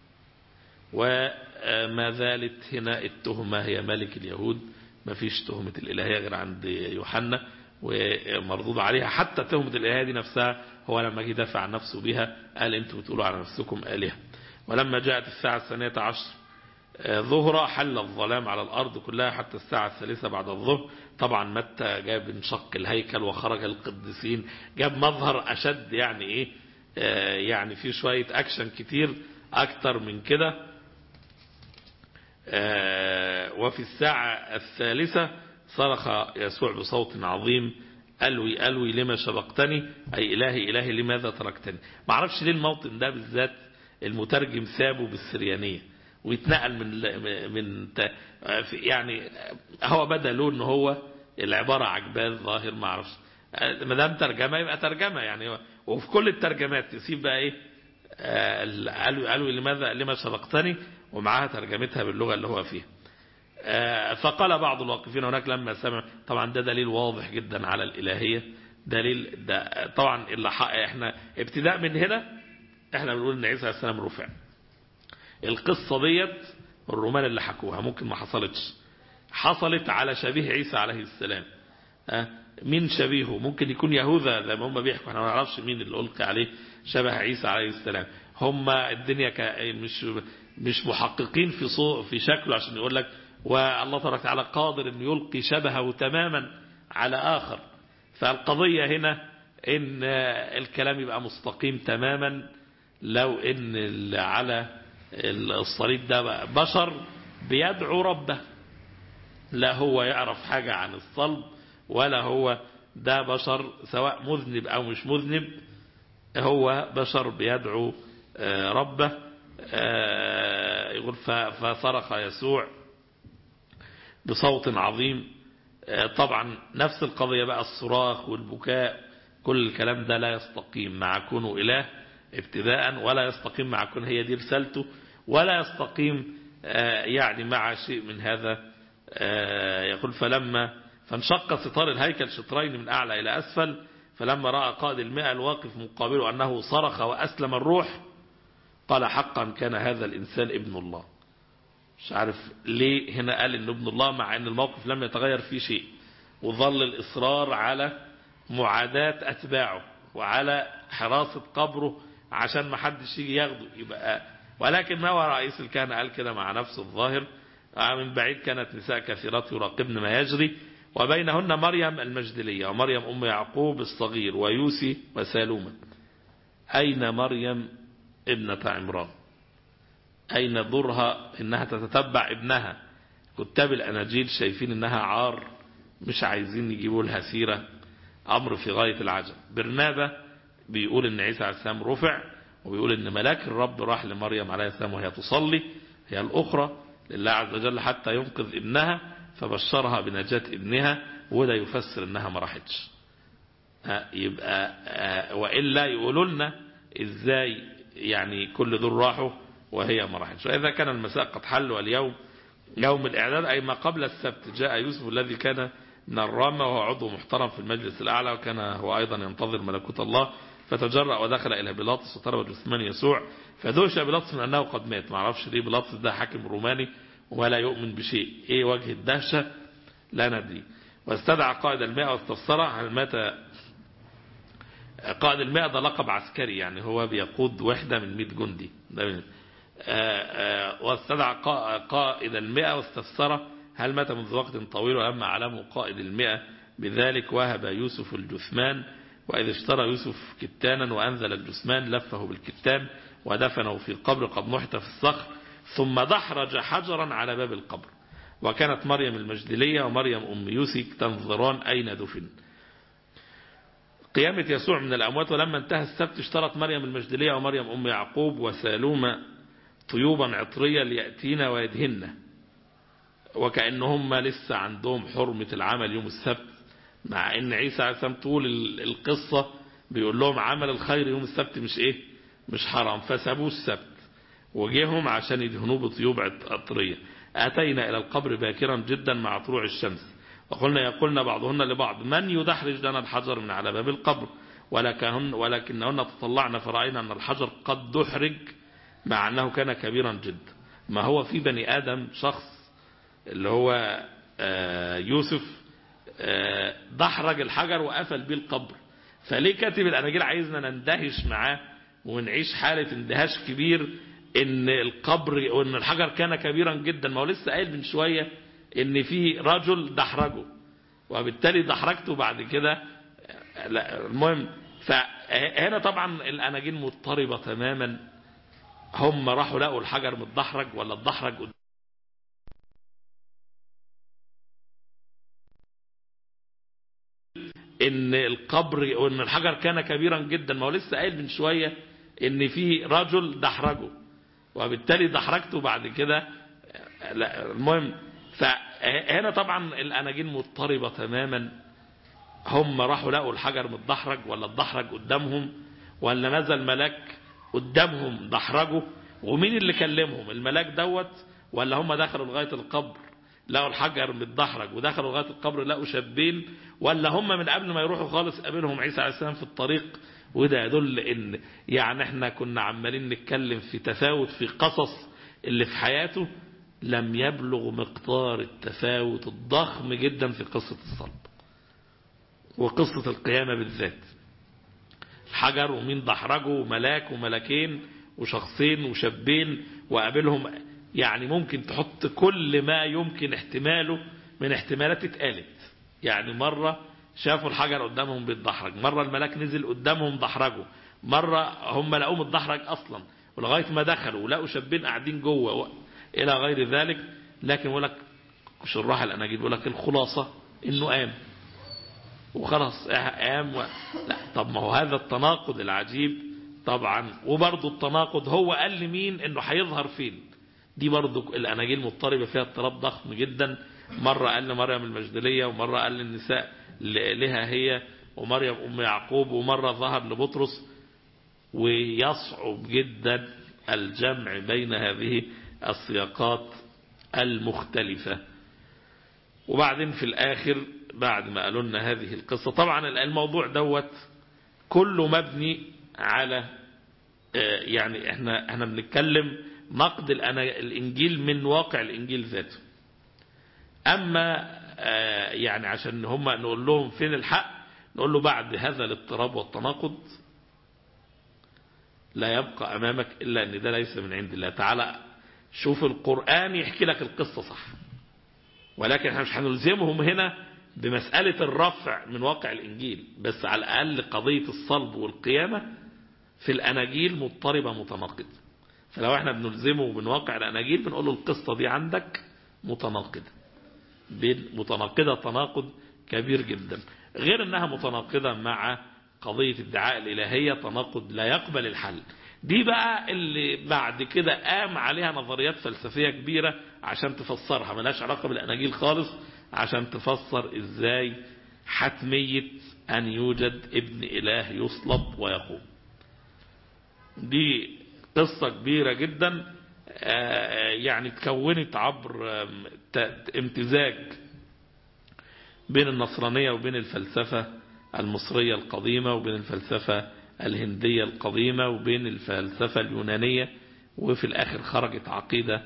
وما زالت هنا التهمة هي ملك اليهود، ما فيش تهمة الإلهية غير عند يوحنا ومردود عليها. حتى تهمة الإلهية دي نفسها هو لما جه دافع عن نفسه بها قال أنتم بتقولوا على نفسكم آلهة. ولما جاءت الساعة 12 ظهر حل الظلام على الأرض كلها حتى الساعة 3 بعد الظهر. طبعا متى جاب انشق الهيكل وخرج القديسين، جاب مظهر أشد، يعني إيه، يعني في شوية أكشن كتير أكتر من كده. وفي الساعة 3 صرخ يسوع بصوت عظيم ألوي ألوي لما شبقتني، أي إلهي إلهي لماذا تركتني. ما اعرفش ليه الموطن ده بالذات المترجم ثابه بالسريانية ويتنقل من يعني هو بدأ له ان هو العبارة عجباه الظاهر، ما اعرفش، ما دام ترجمة يبقى ترجمة يعني. وفي كل الترجمات تسيب بقى ايه قالوا لما شبقتني ومعاها ترجمتها باللغة اللي هو فيها. فقال بعض الواقفين هناك لما سمع، طبعا ده دليل واضح جدا على الإلهية، دليل ده طبعا اللي احنا ابتداء من هنا احنا بنقول ان عيسى عليه السلام رفع. القصة ديت الرومان اللي حكوها ممكن ما حصلتش، حصلت على شبيه عيسى عليه السلام. مين شبيهه؟ ممكن يكون يهوذا زي ما هم بيحكوا، احنا ما نعرفش مين اللي ألقي عليه شبه عيسى عليه السلام. هم الدنيا مش محققين في شكله عشان يقول لك والله تبارك وتعالى قادر ان يلقي شبهه تماما على آخر. فالقضية هنا ان الكلام يبقى مستقيم تماما لو ان على الصليب ده بشر بيدعو ربه، لا هو يعرف حاجة عن الصلب ولا هو ده بشر سواء مذنب أو مش مذنب، هو بشر بيدعو ربه. يقول فصرخ يسوع بصوت عظيم. طبعا نفس القضية بقى، الصراخ والبكاء كل الكلام ده لا يستقيم مع كونه إله ابتداء، ولا يستقيم مع كون هي دي رسالته، ولا يستقيم يعني مع شيء من هذا. يقول فانشق ستار الهيكل شطرين من أعلى إلى أسفل، فلما رأى قائد 100 الواقف مقابله أنه صرخ وأسلم الروح قال حقا كان هذا الإنسان ابن الله. مش عارف ليه هنا قال إنه ابن الله مع أن الموقف لم يتغير فيه شيء، وظل الإصرار على معاداة أتباعه وعلى حراسة قبره عشان ما حدش يجي ياخده يبقى. ولكن ما هو رئيس الكهنة قال كده مع نفسه الظاهر. من بعيد كانت نساء كثيرات يراقبن ما يجري، وبينهن مريم المجدلية ومريم أم يعقوب الصغير ويوسي وسالومة. أين مريم ابنة عمران؟ أين دورها إنها تتتبع ابنها؟ كتاب الأناجيل شايفين إنها عار، مش عايزين يجيبوا لها سيرة، أمر في غاية العجب. برنابة بيقول إن عيسى عليه السلام رفع، وبيقول إن ملاك الرب راح لمريم عليه السلام وهي تصلي، هي الأخرى لله عز وجل حتى ينقذ ابنها، فبشرها بنجاة ابنها، وده يفسر إنها ما راحتش. يبقى وإلا يقولوا لنا إزاي يعني كل دول راحوا وهي ما راحتش. وإذا كان المساء قد حل واليوم يوم الإعداد أي ما قبل السبت، جاء يوسف الذي كان من الرامة وهو عضو محترم في المجلس الأعلى، وكان هو أيضا ينتظر ملكوت الله، فتجرأ ودخل إلى بيلاطس وطلب جثمان يسوع، فدهش بيلاطس من أنه قد مات. ما اعرفش ليه بيلاطس ده حاكم روماني ولا يؤمن بشيء، إيه وجه الدهشة لا ندري. واستدعى قائد 100 واستفسره هل مات. قائد 100 ده لقب عسكري، يعني هو بيقود وحدة من 100 جندي. واستدعى قائد 100 واستفسره هل مات منذ وقت طويل، ولما علمه قائد 100 بذلك وهب يوسف الجثمان، وإذ اشترى يوسف كتانا وأنزل الجثمان لفه بالكتان ودفنه في القبر قد نحت في الصخر، ثم دحرج حجرا على باب القبر. وكانت مريم المجدلية ومريم أم يوسف تنظران أين دفن. قيامة يسوع من الأموات. ولما انتهى السبت اشترت مريم المجدلية ومريم أم يعقوب وسالومة طيوبا عطرية ليأتين ويدهن، وكأنهم لسه عندهم حرمة العمل يوم السبت، مع ان عيسى عليه السلام طول القصة بيقول لهم عمل الخير يوم السبت مش حرام، فسابوه السبت وجيهم عشان يدهنوه بطيوب عطرية. أتينا إلى القبر باكرا جدا مع طلوع الشمس، وقلنا يقولن بعضهن لبعض من يدحرج لنا الحجر من على باب القبر، ولكنهن تطلعن فرأينا أن الحجر قد دحرج مع أنه كان كبيرا جدا. ما هو في بني آدم شخص اللي هو يوسف دحرج الحجر وقفل بيه القبر، فليه كاتب الأناجيل عايزنا نندهش معاه ونعيش حالة اندهاش كبير ان القبر وان الحجر كان كبيرا جدا؟ ما هو لسه قايل من شوية ان في رجل دحرجه وبالتالي دحرجته بعد كده. لا المهم، فهنا طبعا الأناجيل مضطربة تماما، هم راحوا لقوا الحجر متدحرج ولا الدحرج ان القبر وان الحجر كان كبيرا جدا. ما هو لسه قايل من شوية ان في رجل دحرجه وبالتالي دحرجته بعد كده. لا المهم، فهنا طبعا الأناجيل مضطربة تماما. هم راحوا لقوا الحجر متدحرج ولا اتدحرج قدامهم ولا نزل ملاك قدامهم دحرجه؟ ومين اللي كلمهم، الملاك دوت ولا هم دخلوا لغاية القبر لقوا الحجر متدحرج ودخلوا لغاية القبر لقوا شابين، ولا هم من قبل ما يروحوا خالص قابلهم عيسى عليه السلام في الطريق؟ وده يدل ان يعني احنا كنا عمالين نتكلم في تفاوت في قصص اللي في حياته لم يبلغ مقدار التفاوت الضخم جدا في قصة الصلب وقصة القيامة بالذات. حجر ومين دحرجه وملاك وملكين وشخصين وشابين وقابلهم. يعني ممكن تحط كل ما يمكن احتماله من احتمالات اتقالت. يعني مرة شافوا الحجر قدامهم بيتدحرج، مرة الملاك نزل قدامهم دحرجه، مرة هم لقوه متدحرج أصلا ولغاية ما دخلوا ولقوا شابين قاعدين جوه إلى غير ذلك. لكن يقول لك شراح الأناجيل يقول لك الخلاصة إنه قام وخلاص قام لا. طب ما هو هذا التناقض العجيب طبعا. وبرضه التناقض هو قال لمين إنه هيظهر فين. دي برضه الأناجيل مضطربة فيها اضطراب ضخم جدا. مرة قال لمريم المجدلية ومرة قال للنساء لها هي ومريم أم يعقوب ومرة ظهر لبطرس. ويصعب جدا الجمع بين هذه السياقات المختلفة. وبعدين في الآخر بعد ما قالوا لنا هذه القصة، طبعا الموضوع دوت كله مبني على يعني احنا بنتكلم نقد الإنجيل من واقع الإنجيل ذاته. أما يعني عشان هم نقول لهم فين الحق، نقول له بعد هذا الاضطراب والتناقض لا يبقى أمامك إلا أن ده ليس من عند الله تعالى. شوف القرآن يحكي لك القصة صح، ولكن احنا مش هنلزمهم هنا بمسألة الرفع من واقع الإنجيل، بس على الأقل قضية الصلب والقيامة في الأناجيل مضطربة متناقضة. فلو احنا بنلزمه من واقع الأناجيل بنقول له القصة دي عندك متناقضة تناقض كبير جدا، غير انها متناقضة مع قضية ادعاء الإلهية، تناقض لا يقبل الحل. دي بقى اللي بعد كده قام عليها نظريات فلسفية كبيرة عشان تفسرها، ملاش علاقة بالأناجيل خالص، عشان تفسر ازاي حتمية أن يوجد ابن إله يصلب ويقوم. دي قصة كبيرة جدا يعني تكونت عبر امتزاج بين النصرانية وبين الفلسفة المصرية القديمة وبين الفلسفة الهندية القديمة وبين الفلسفة اليونانية. وفي الآخر خرجت عقيدة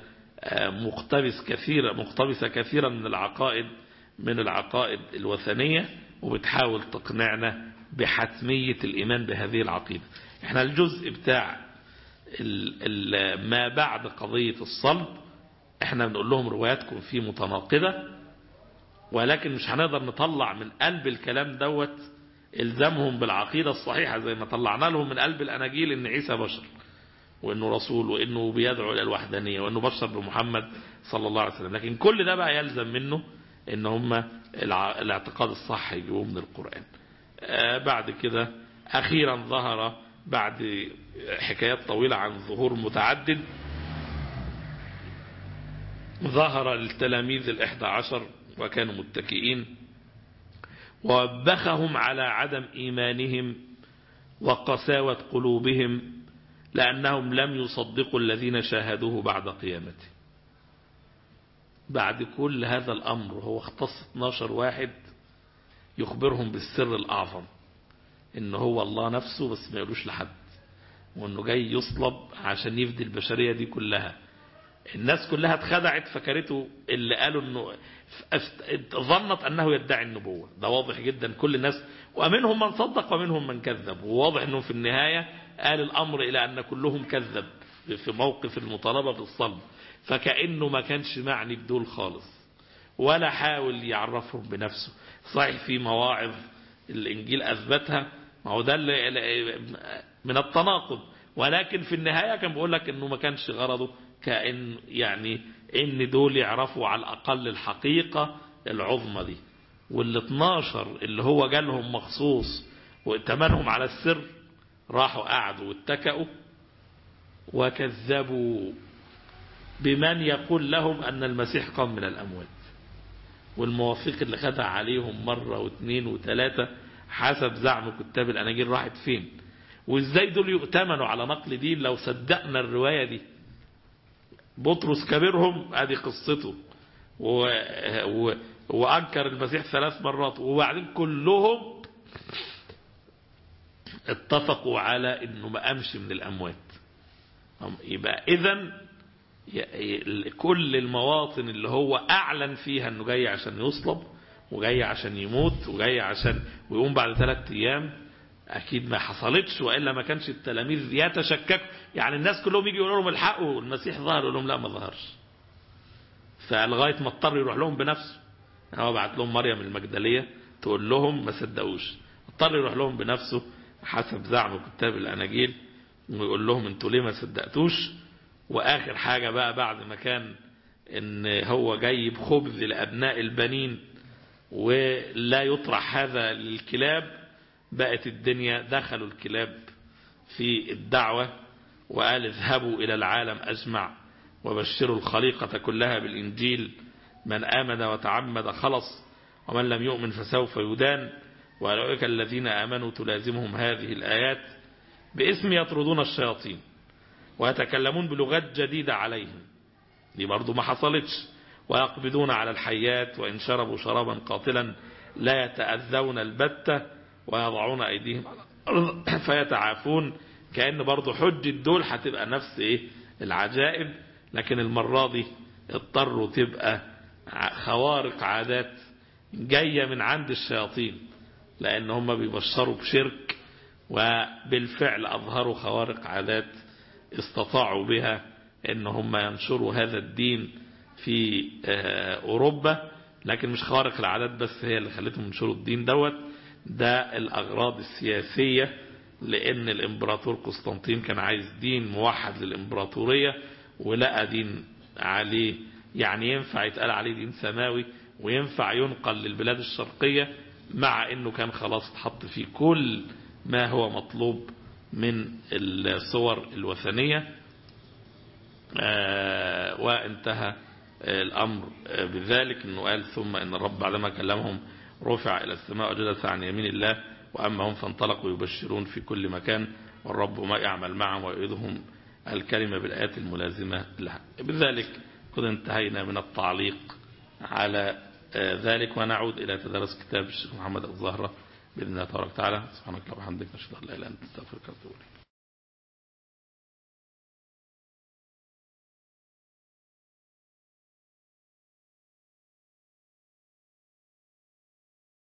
مقتبسة كثيرا من العقائد الوثنية، وبتحاول تقنعنا بحتمية الإيمان بهذه العقيدة. احنا الجزء بتاع ما بعد قضية الصلب احنا بنقول لهم رواياتكم فيه متناقضة، ولكن مش هنقدر نطلع من قلب الكلام دوت الزامهم بالعقيدة الصحيحة زي ما طلعنا لهم من قلب الأناجيل ان عيسى بشر وانه رسول وانه بيدعو الى الوحدانية وانه بشر بمحمد صلى الله عليه وسلم. لكن كل ده بقى يلزم منه ان هم الاعتقاد الصح يجيبوه من القرآن. بعد كده اخيرا ظهر بعد حكايات طويلة عن ظهور متعدد، ظهر التلاميذ 11 وكانوا متكئين ووبخهم على عدم إيمانهم وقساوة قلوبهم لأنهم لم يصدقوا الذين شاهدوه بعد قيامته. بعد كل هذا الأمر هو اختص 12 واحد يخبرهم بالسر الأعظم، إنه هو الله نفسه بس ما يقولوش لحد، وإنه جاي يصلب عشان يفدي البشرية دي كلها. الناس كلها اتخدعت فكرته اللي قالوا انه ظنت انه يدعي النبوة. ده واضح جدا كل الناس، ومنهم من صدق ومنهم من كذب، وواضح انه في النهاية قال الامر الى ان كلهم كذب في موقف المطالبة بالصلب، فكأنه ما كانش معني بدول خالص ولا حاول يعرفهم بنفسه. صحيح في مواعظ الانجيل اثبتها، ما هو ده من التناقض، ولكن في النهاية كان بيقول لك انه ما كانش غرضه كأن يعني ان دول يعرفوا على الاقل الحقيقة العظمى دي. وال12 اللي هو جالهم مخصوص وائتمنهم على السر راحوا قعدوا واتكأوا وكذبوا بمن يقول لهم أن المسيح قام من الأموات. والمواثيق اللي خدها عليهم مرة واثنين وثلاثة حسب زعم كتاب الأناجيل راحت فين؟ وإزاي دول يؤتمنوا على نقل دين لو صدقنا الرواية دي؟ بطرس كبيرهم ادي قصته وأنكر المسيح 3 مرات، وبعدين كلهم اتفقوا على انه ما قامش من الاموات. يبقى اذن كل المواطن اللي هو اعلن فيها انه جاي عشان يصلب وجاي عشان يموت وجاي عشان ويقوم بعد 3 ايام اكيد ما حصلتش، والا ما كانش التلاميذ يتشككوا. يعني الناس كلهم يجي يقولوا لهم الحقوا المسيح ظهر، يقول لهم لا ما ظهرش. فلغايه ما اضطر يروح لهم بنفسه. هو بعت لهم مريم المجدليه تقول لهم ما صدقوش، اضطر يروح لهم بنفسه حسب زعم كتاب الأناجيل ويقول لهم انتوا ليه ما صدقتوش. وآخر حاجة بقى بعد ما كان ان هو جايب خبز لأبناء البنين ولا يطرح هذا للكلاب، بقت الدنيا دخلوا الكلاب في الدعوة وقال اذهبوا إلى العالم أجمع وبشروا الخليقة كلها بالإنجيل، من آمن وتعمد خلص ومن لم يؤمن فسوف يدان، وأولئك الذين آمنوا تلازمهم هذه الآيات باسم يطردون الشياطين ويتكلمون بلغات جديدة عليهم. دي برضو ما حصلتش. ويقبضون على الحيات وإن شربوا شرابا قاتلا لا يتأذون البتة ويضعون أيديهم على الأرض فيتعافون. كأن برضو حجة دول هتبقى نفس العجائب، لكن المرة دي اضطروا تبقى خوارق عادات جاية من عند الشياطين، لأن هم بيبشروا بشرك وبالفعل أظهروا خوارق عادات استطاعوا بها ان هم ينشروا هذا الدين في أوروبا. لكن مش خوارق العادات بس هي اللي خلتهم ينشروا الدين دوت، ده الأغراض السياسية، لأن الإمبراطور قسطنطين كان عايز دين موحد للإمبراطورية ولقى دين عليه يعني ينفع يتقال عليه دين سماوي وينفع ينقل للبلاد الشرقية، مع انه كان خلاص اتحط فيه كل ما هو مطلوب من الصور الوثنية. وانتهى الامر بذلك انه قال ثم ان الرب بعدما كلمهم رفع الى السماء وجلس عن يمين الله، واما هم فانطلقوا يبشرون في كل مكان والرب ما يعمل معهم ويؤيدهم الكلمة بالآيات الملازمة لها. بذلك قد انتهينا من التعليق على ذلك، ونعود إلى تدرس كتاب الشيخ محمد الزهرة بإذن الله تبارك وتعالى. سبحانك اللهم وبحمدك، نشهد أن لا إله إلا أنت، نستغفرك ونتوب إليك.